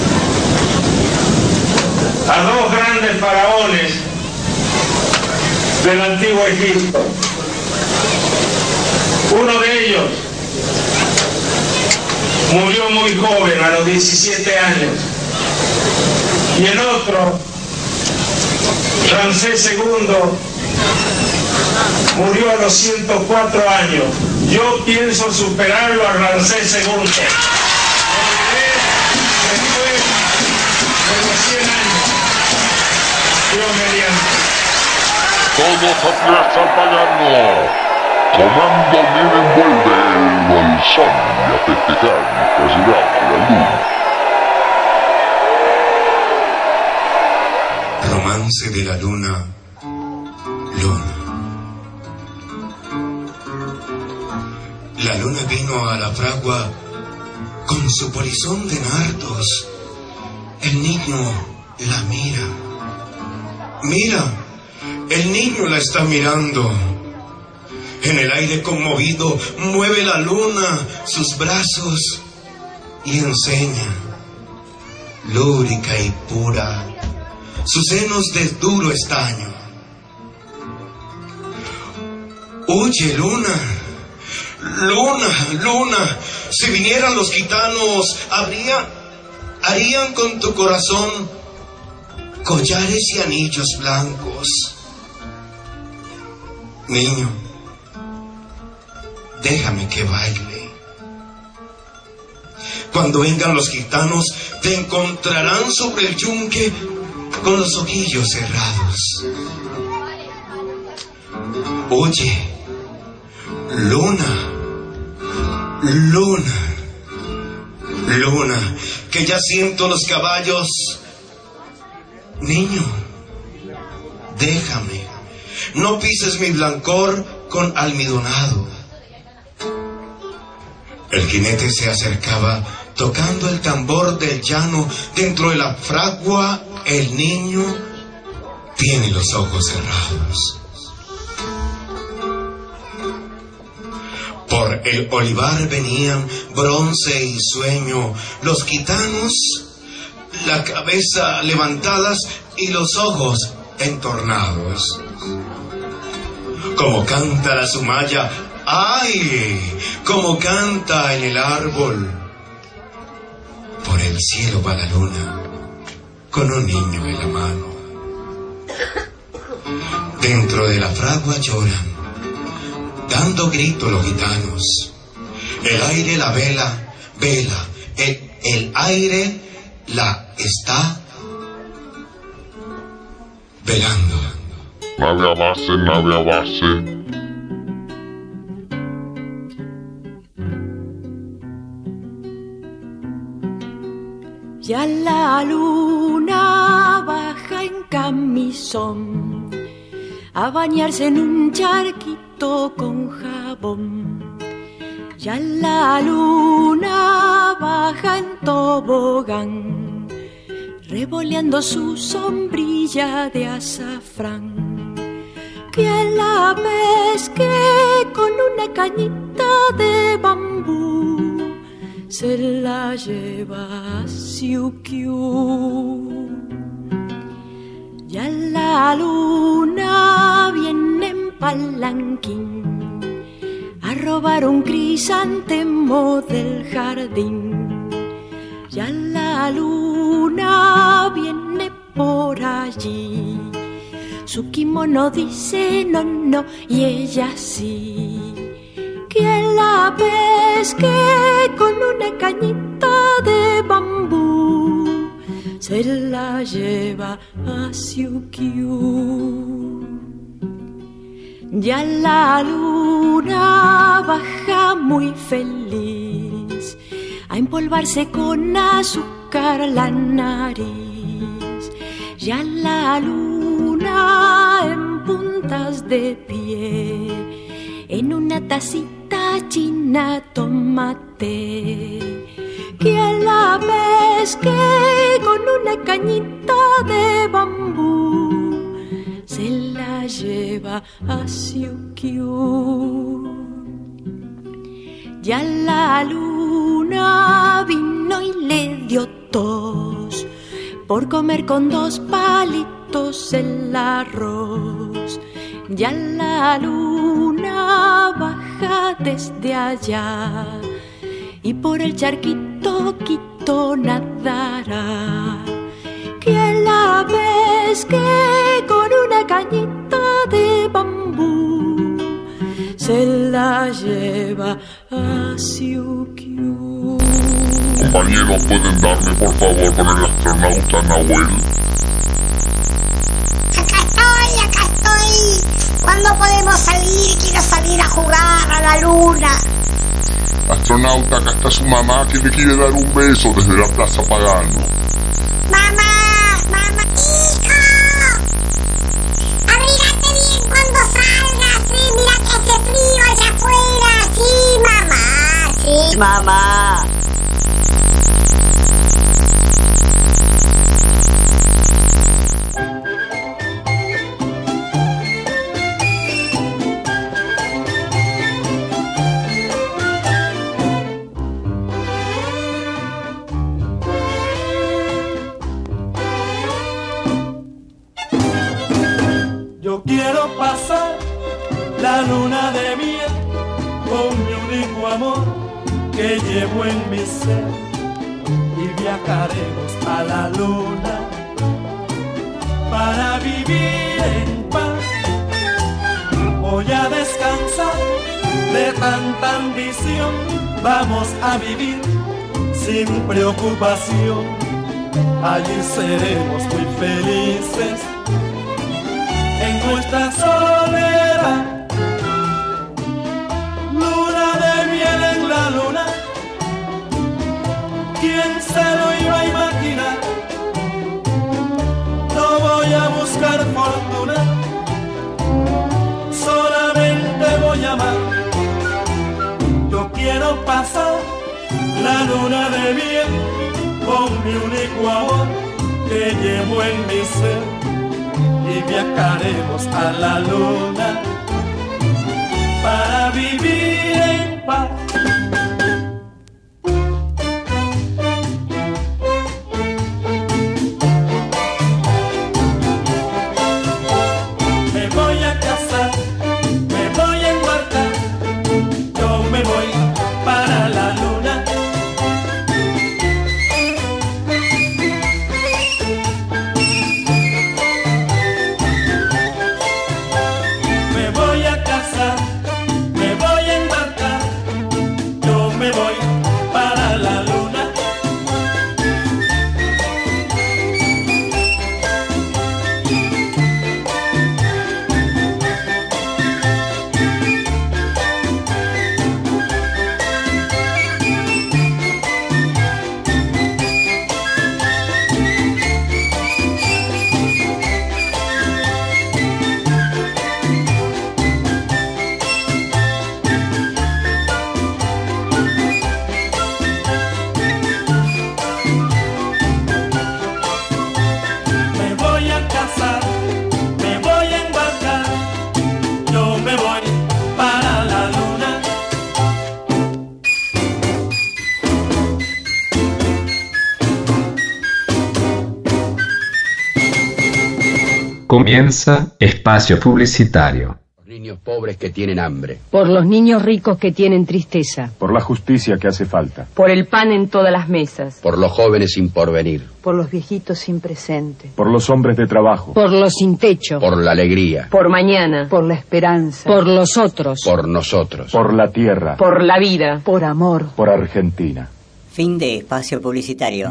a dos grandes faraones del antiguo Egipto. Uno de ellos murió muy joven, a los diecisiete años. Y el otro, Ramsés segundo, murió a los ciento cuatro años. Yo pienso superarlo a Ramsés segundo. Después de los cien años, Dios mediante. Todos a fiesta al pagano. Comando Miren vuelve el bolsón y a festejar nuestra llegada a la luna. Romance de la luna, luna. La luna vino a la fragua con su polizón de nardos. El niño la mira. Mira, el niño la está mirando. En el aire conmovido mueve la luna sus brazos y enseña, lúbrica y pura, sus senos de duro estaño. Oye, luna, luna, luna, si vinieran los gitanos, habría, harían con tu corazón collares y anillos blancos. Niño, déjame que baile. Cuando vengan los gitanos, te encontrarán sobre el yunque con los ojillos cerrados. Oye, luna, luna, luna, que ya siento los caballos. Niño, déjame, no pises mi blancor con almidonado. El jinete se acercaba tocando el tambor del llano. Dentro de la fragua el niño tiene los ojos cerrados. Por el olivar venían bronce y sueño los gitanos, la cabeza levantadas y los ojos entornados. Como canta la sumaya, ¡ay! Como canta en el árbol. Por el cielo va la luna con un niño en la mano. Dentro de la fragua lloran, dando grito los gitanos. El aire la vela, vela, el, el aire la está velando. Nave a base, nave a base. Ya la luna baja en camisón a bañarse en un charquito con jabón. Ya la luna baja en tobogán, revoleando su sombrilla de azafrán. ¿Quién la pesque con una cañita de bambú? Se la lleva a Siukiu. Ya la luna viene en palanquín a robar un crisantemo del jardín. Ya la luna viene por allí. Su kimono dice no, no, y ella sí. Quien la pesque con una cañita de bambú se la lleva a Siukiu. Ya la luna baja muy feliz a empolvarse con azúcar la nariz. Ya la luna en puntas de pie en una tacita china tomate. Quien la pesque con una cañita de bambú se la lleva a Siukiu. Ya la luna vino y le dio tos por comer con dos palitos el arroz. Ya la luna baja desde allá y por el charquito quito nadará. Quien la pesque con una cañita de bambú se la lleva a Siukiu. Compañeros, ¿pueden darme por favor con el astronauta Nahuel? Acá estoy, acá estoy. ¿Cuándo podemos salir? Quiero salir a jugar a la luna. Astronauta, acá está su mamá que le quiere dar un beso desde la Plaza Pagano. Mamá, mamá, hijo. Abrígate bien cuando salgas, sí. Mira que hace frío allá afuera. Sí, mamá, sí. Mamá. Yo quiero pasar la luna de miel con mi único amor que llevo en mi ser y viajaremos a la luna para vivir en paz. Voy a descansar de tanta ambición, vamos a vivir sin preocupación. Allí seremos muy felices en nuestra soledad. Luna de miel en la luna, ¿quién se lo iba a imaginar? No voy a buscar fortuna, solamente voy a amar. Yo quiero pasar la luna de miel con mi único amor que llevo en mi ser y viajaremos a la luna para vivir en paz. Me voy a casar, me voy a embarcar, yo me voy para la luna. Comienza espacio publicitario. Niños pobres que tienen hambre. Por los niños ricos que tienen tristeza. Por la justicia que hace falta. Por el pan en todas las mesas. Por los jóvenes sin porvenir. Por los viejitos sin presente. Por los hombres de trabajo. Por los sin techo. Por la alegría. Por mañana. Por la esperanza. Por los otros. Por nosotros. Por la tierra. Por la vida. Por amor. Por Argentina. Fin de espacio publicitario.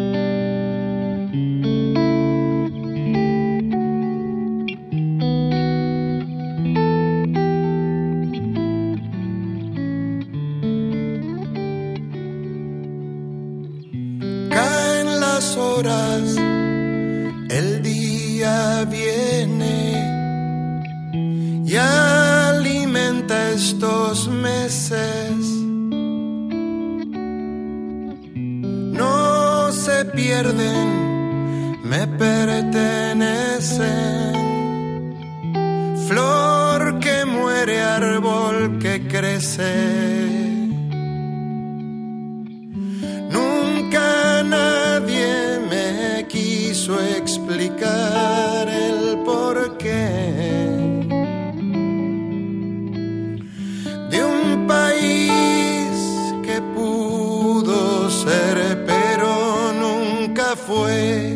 Horas, el día viene y alimenta estos meses. No se pierden, me pertenecen. Flor que muere, árbol que crece. Nunca nadie me quiso explicar el porqué de un país que pudo ser pero nunca fue.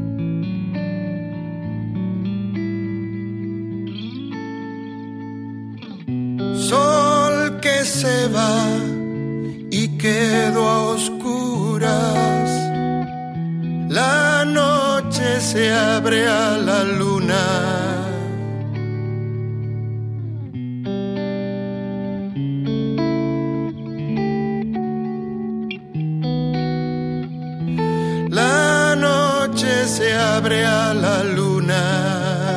Sol que se va y quedó a oscuras. La noche se abre a la luna. La noche se abre a la luna.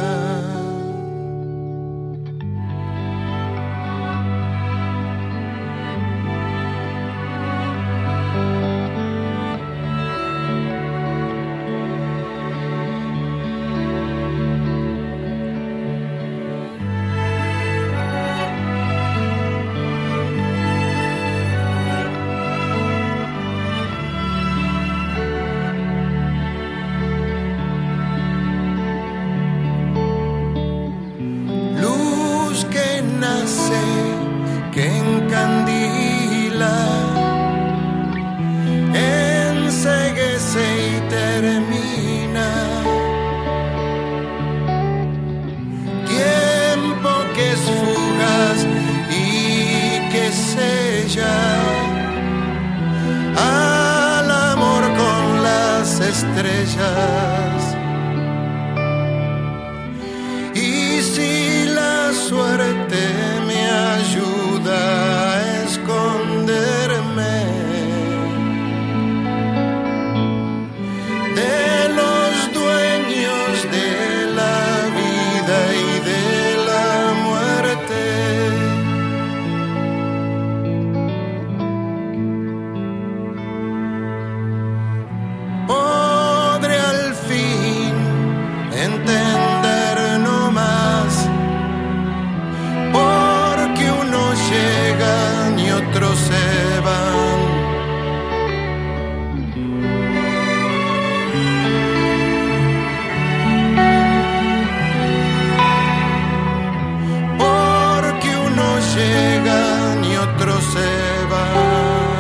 Que encandila, enséguese y termina. Tiempo que es fugaz y que sella al amor con las estrellas. Y si la suerte me ayuda a esconderme de los dueños de la vida y de la muerte, podré al fin entender no más. Porque unos llegan y otros se van. Porque unos llegan y otros se van.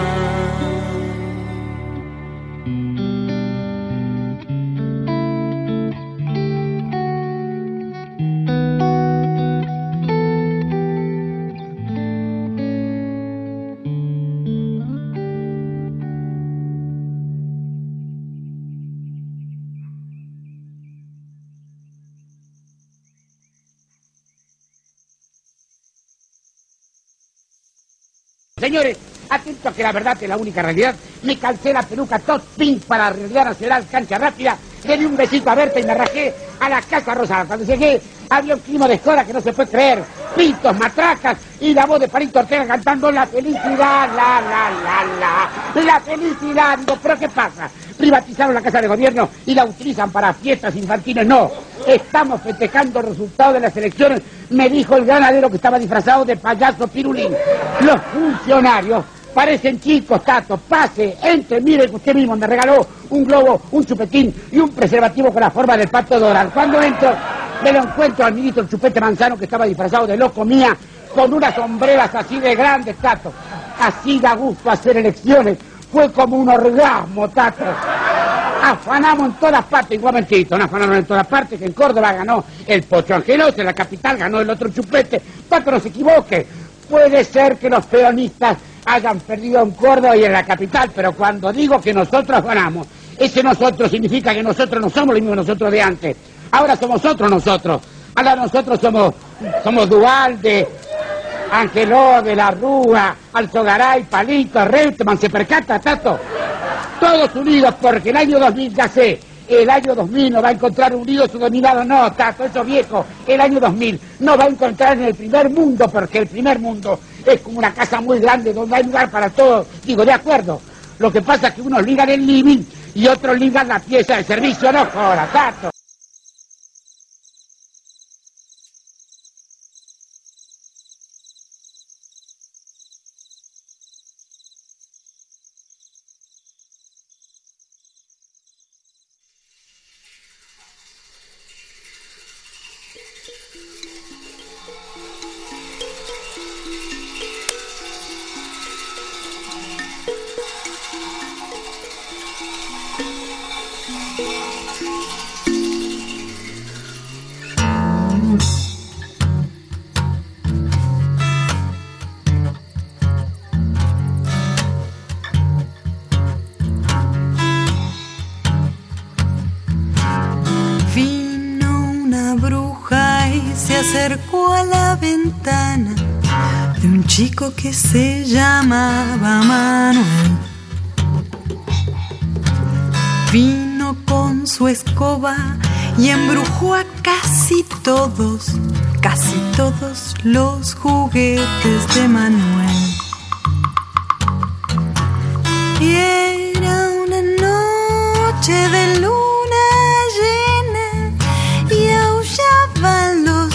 Señores, atento a que la verdad es la única realidad. Me calcé la peluca Top Pink para Realidad Nacional Cancha Rápida. Le di un besito a Berta y me rajé a la Casa Rosada. Cuando llegué había un clima de escuela que no se puede creer. Pitos, matracas y la voz de Palito Ortega cantando la felicidad, la, la, la, la. La felicidad. Digo, ¿pero qué pasa? Privatizaron la Casa de Gobierno y la utilizan para fiestas infantiles. No, estamos festejando el resultado de las elecciones, me dijo el granadero que estaba disfrazado de payaso pirulín. Los funcionarios parecen chicos, Tato. Pase, entre, mire que usted mismo me regaló un globo, un chupetín y un preservativo con la forma del Pato Donald. Cuando entro, Me lo encuentro al ministro Chupete Manzano, que estaba disfrazado de loco mía, con unas sombreras así de grandes, Tato. Así da gusto hacer elecciones. Fue como un orgasmo, Tato. Afanamos en todas partes, igualmente, no afanaron en todas partes, que en Córdoba ganó el Pocho Angelos, en la capital ganó el otro Chupete. Tato, no se equivoque. Puede ser que los peronistas hayan perdido en Córdoba y en la capital, pero cuando digo que nosotros ganamos, ese nosotros significa que nosotros no somos los mismos nosotros de antes. Ahora somos otros nosotros. Ahora nosotros somos, somos Dualde, Angeló, de la Rúa, Alzogaray, Palito, Reutemann, se percata, Tato. Todos unidos, porque el año dos mil, ya sé, el año dos mil no va a encontrar unido su dominado, no, Tato, eso viejo. El año dos mil no va a encontrar en el primer mundo, porque el primer mundo es como una casa muy grande donde hay lugar para todos. Digo, de acuerdo. Lo que pasa es que unos ligan el living y otros ligan la pieza de servicio, no joda, Tato. Acercó a la ventana de un chico que se llamaba Manuel. Vino con su escoba y embrujó a casi todos, casi todos los juguetes de Manuel. Y era una noche de luna llena y aullaban los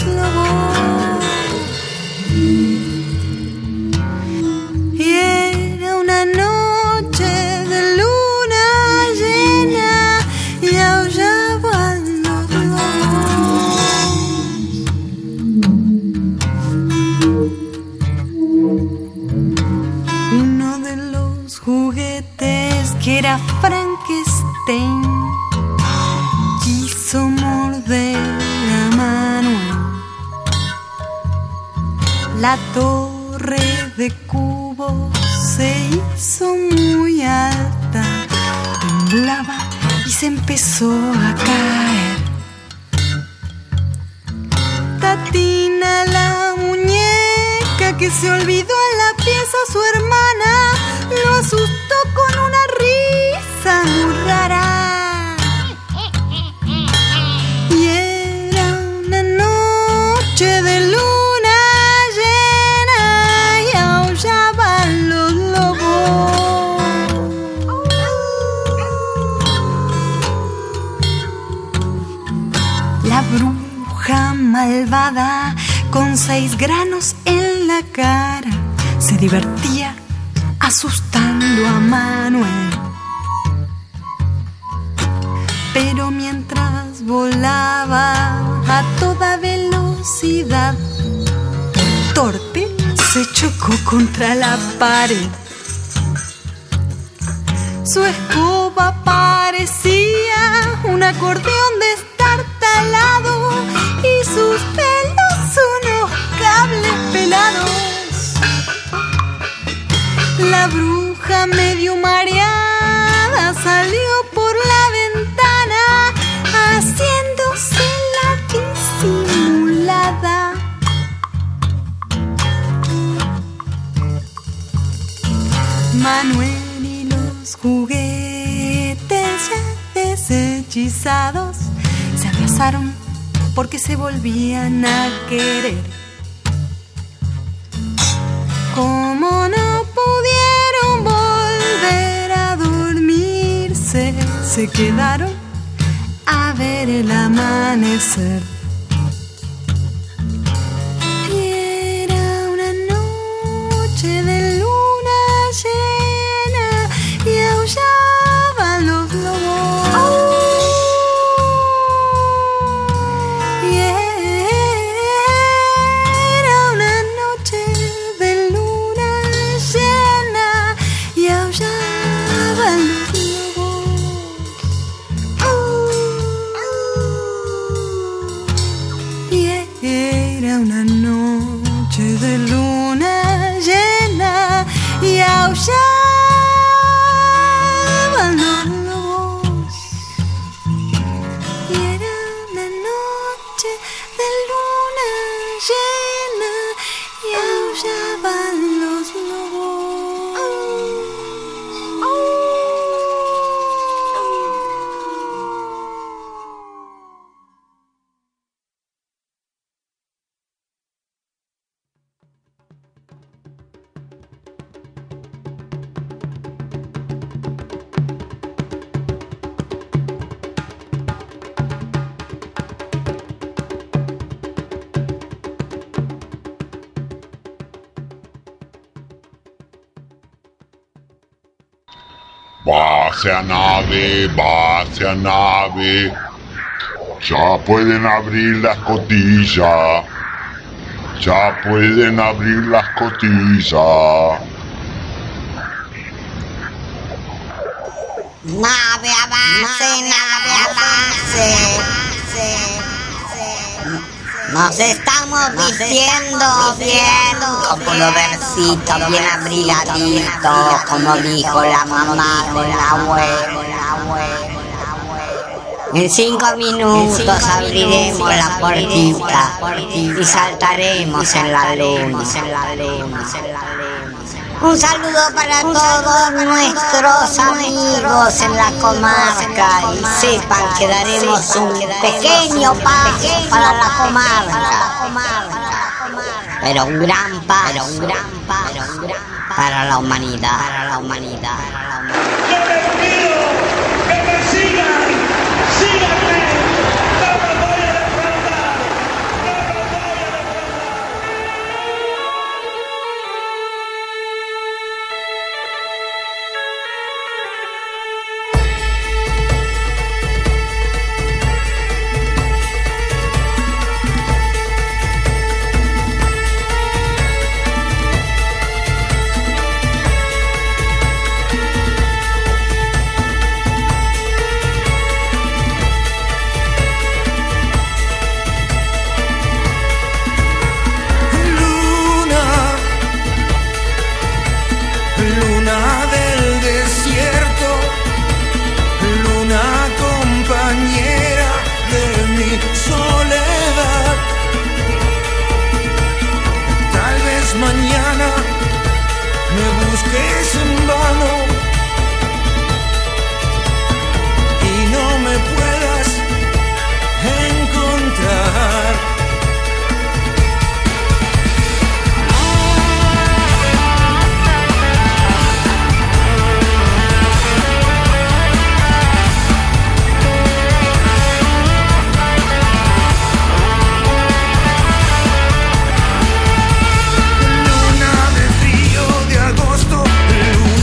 y era una noche de luna llena y aullaban los lobos. Uno de los juguetes, que era Frankenstein, quiso morder a Manuel. La torre de cubos se hizo muy alta, temblaba y se empezó a caer. Tatina, la muñeca que se olvidó en la pieza a su hermana, lo asustó con una risa muy rara. Y era una noche de luna los lobos. La bruja malvada, con seis granos en la cara, se divertía asustando a Manuel. Pero mientras volaba a toda velocidad, torpe se chocó contra la pared. Su escoba parecía un acordeón destartalado y sus pelos unos cables pelados. La bruja medio mareada salió por la ventana haciéndose la disimulada. Manuel y los juguetes ya deshechizados se abrazaron porque se volvían a querer. Como no pudieron volver a dormirse, se quedaron a ver el amanecer. Y era una noche de luna llena y aullaban los lobos. Oh. Y Pase a nave, pase a nave. Ya pueden abrir la escotilla. Ya pueden abrir la escotilla. Nave avance, nave avance. Nos estamos vistiendo bien, como los versitos bien abrigaditos, como dijo la mamá de la abuela. En cinco minutos abriremos la puertita y saltaremos en la luna. Un saludo para todos nuestros amigos en la comarca y sepan que daremos un pequeño paso para la comarca, pero un gran paso para la humanidad, para la humanidad. Yo les pido que me sigan, síganme, no me voy a defraudar, no me voy a Luna de frío de agosto, luna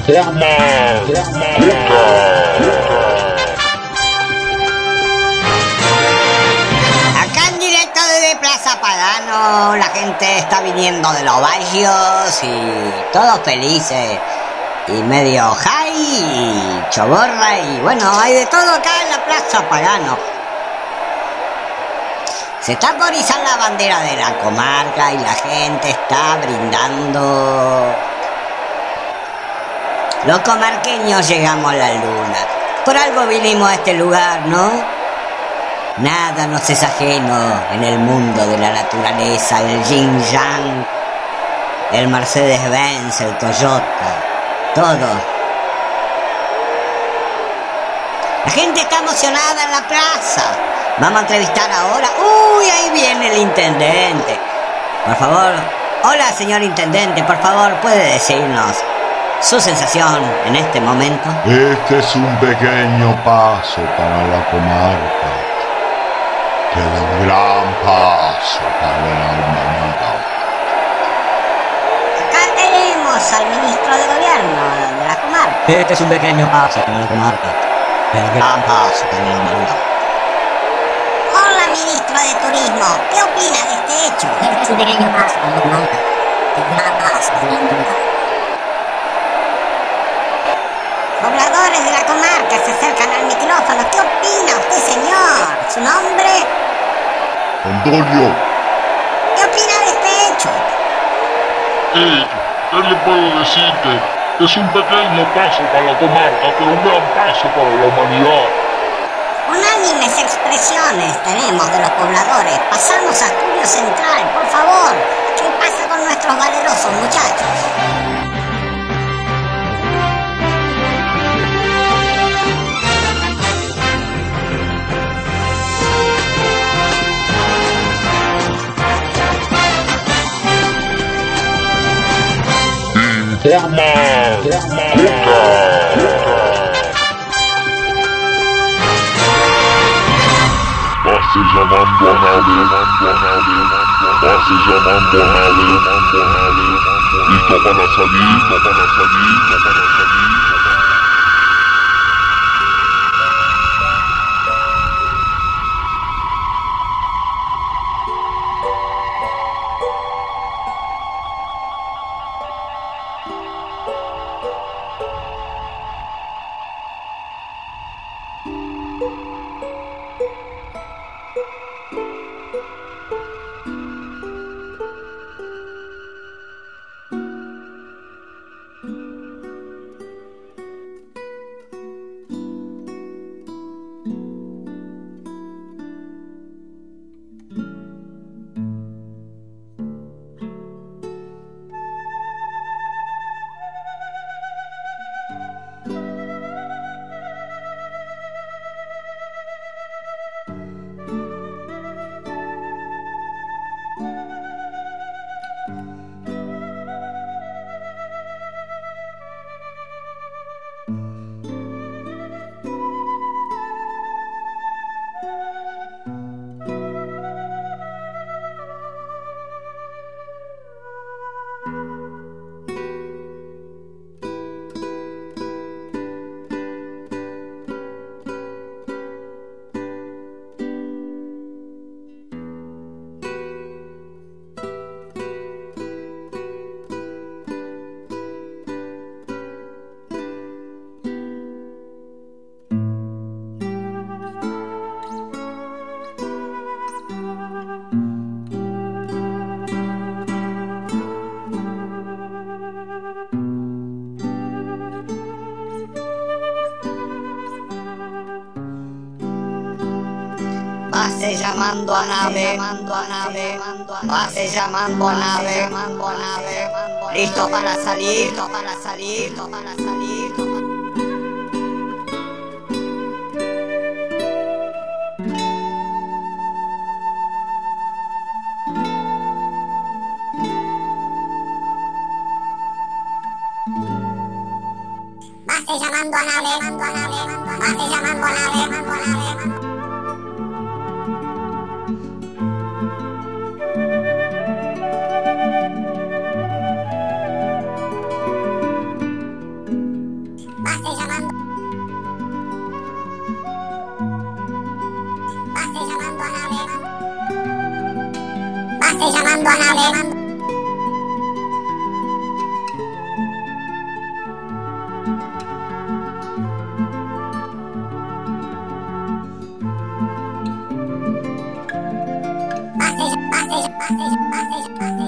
Informa Cuca. Acá en directo desde Plaza Pagano, la gente está viniendo de los barrios y todos felices. Y medio high y choborra y bueno, hay de todo acá en la Plaza Pagano. Se está por izar la bandera de la comarca y la gente está brindando. Los comarqueños llegamos a la luna. Por algo vinimos a este lugar, ¿no? Nada nos es ajeno en el mundo de la naturaleza, el yin yang, el Mercedes-Benz, el Toyota, todo. La gente está emocionada en la plaza. Vamos a entrevistar ahora. Uy, ahí viene el intendente. Por favor, hola señor intendente, por favor, ¿puede decirnos su sensación en este momento? Este es un pequeño paso para la comarca, pero un gran paso para la humanidad. Acá tenemos al ministro de gobierno de la comarca. Este es un pequeño paso para la comarca, pero un gran paso para la humanidad. Hola, ministro de turismo, ¿qué opina de este hecho? Este es un pequeño paso para la comarca, un gran paso para la humanidad. Pobladores de la comarca se acercan al micrófono. ¿Qué opina usted, señor? ¿Su nombre? Antonio. ¿Qué opina de este hecho? Eh, ¿qué le puedo decir? Que es un pequeño paso para la comarca, pero un gran paso para la humanidad. Unánimes expresiones tenemos de los pobladores. Pasamos a Estudio Central, por favor. ¿Qué pasa con nuestros valerosos muchachos? Informa Cuca. Pase llamando a nave, pase llamando a nave, listo para salir, listo para salir, listo para salir. Pase llamando a nave, pase llamando a nave, listo para salir, listo para salir, listo para salir. Pase llamando a nave, pase llamando a nave. pase llamando a nave. Pase, pase, pase, pase, pase.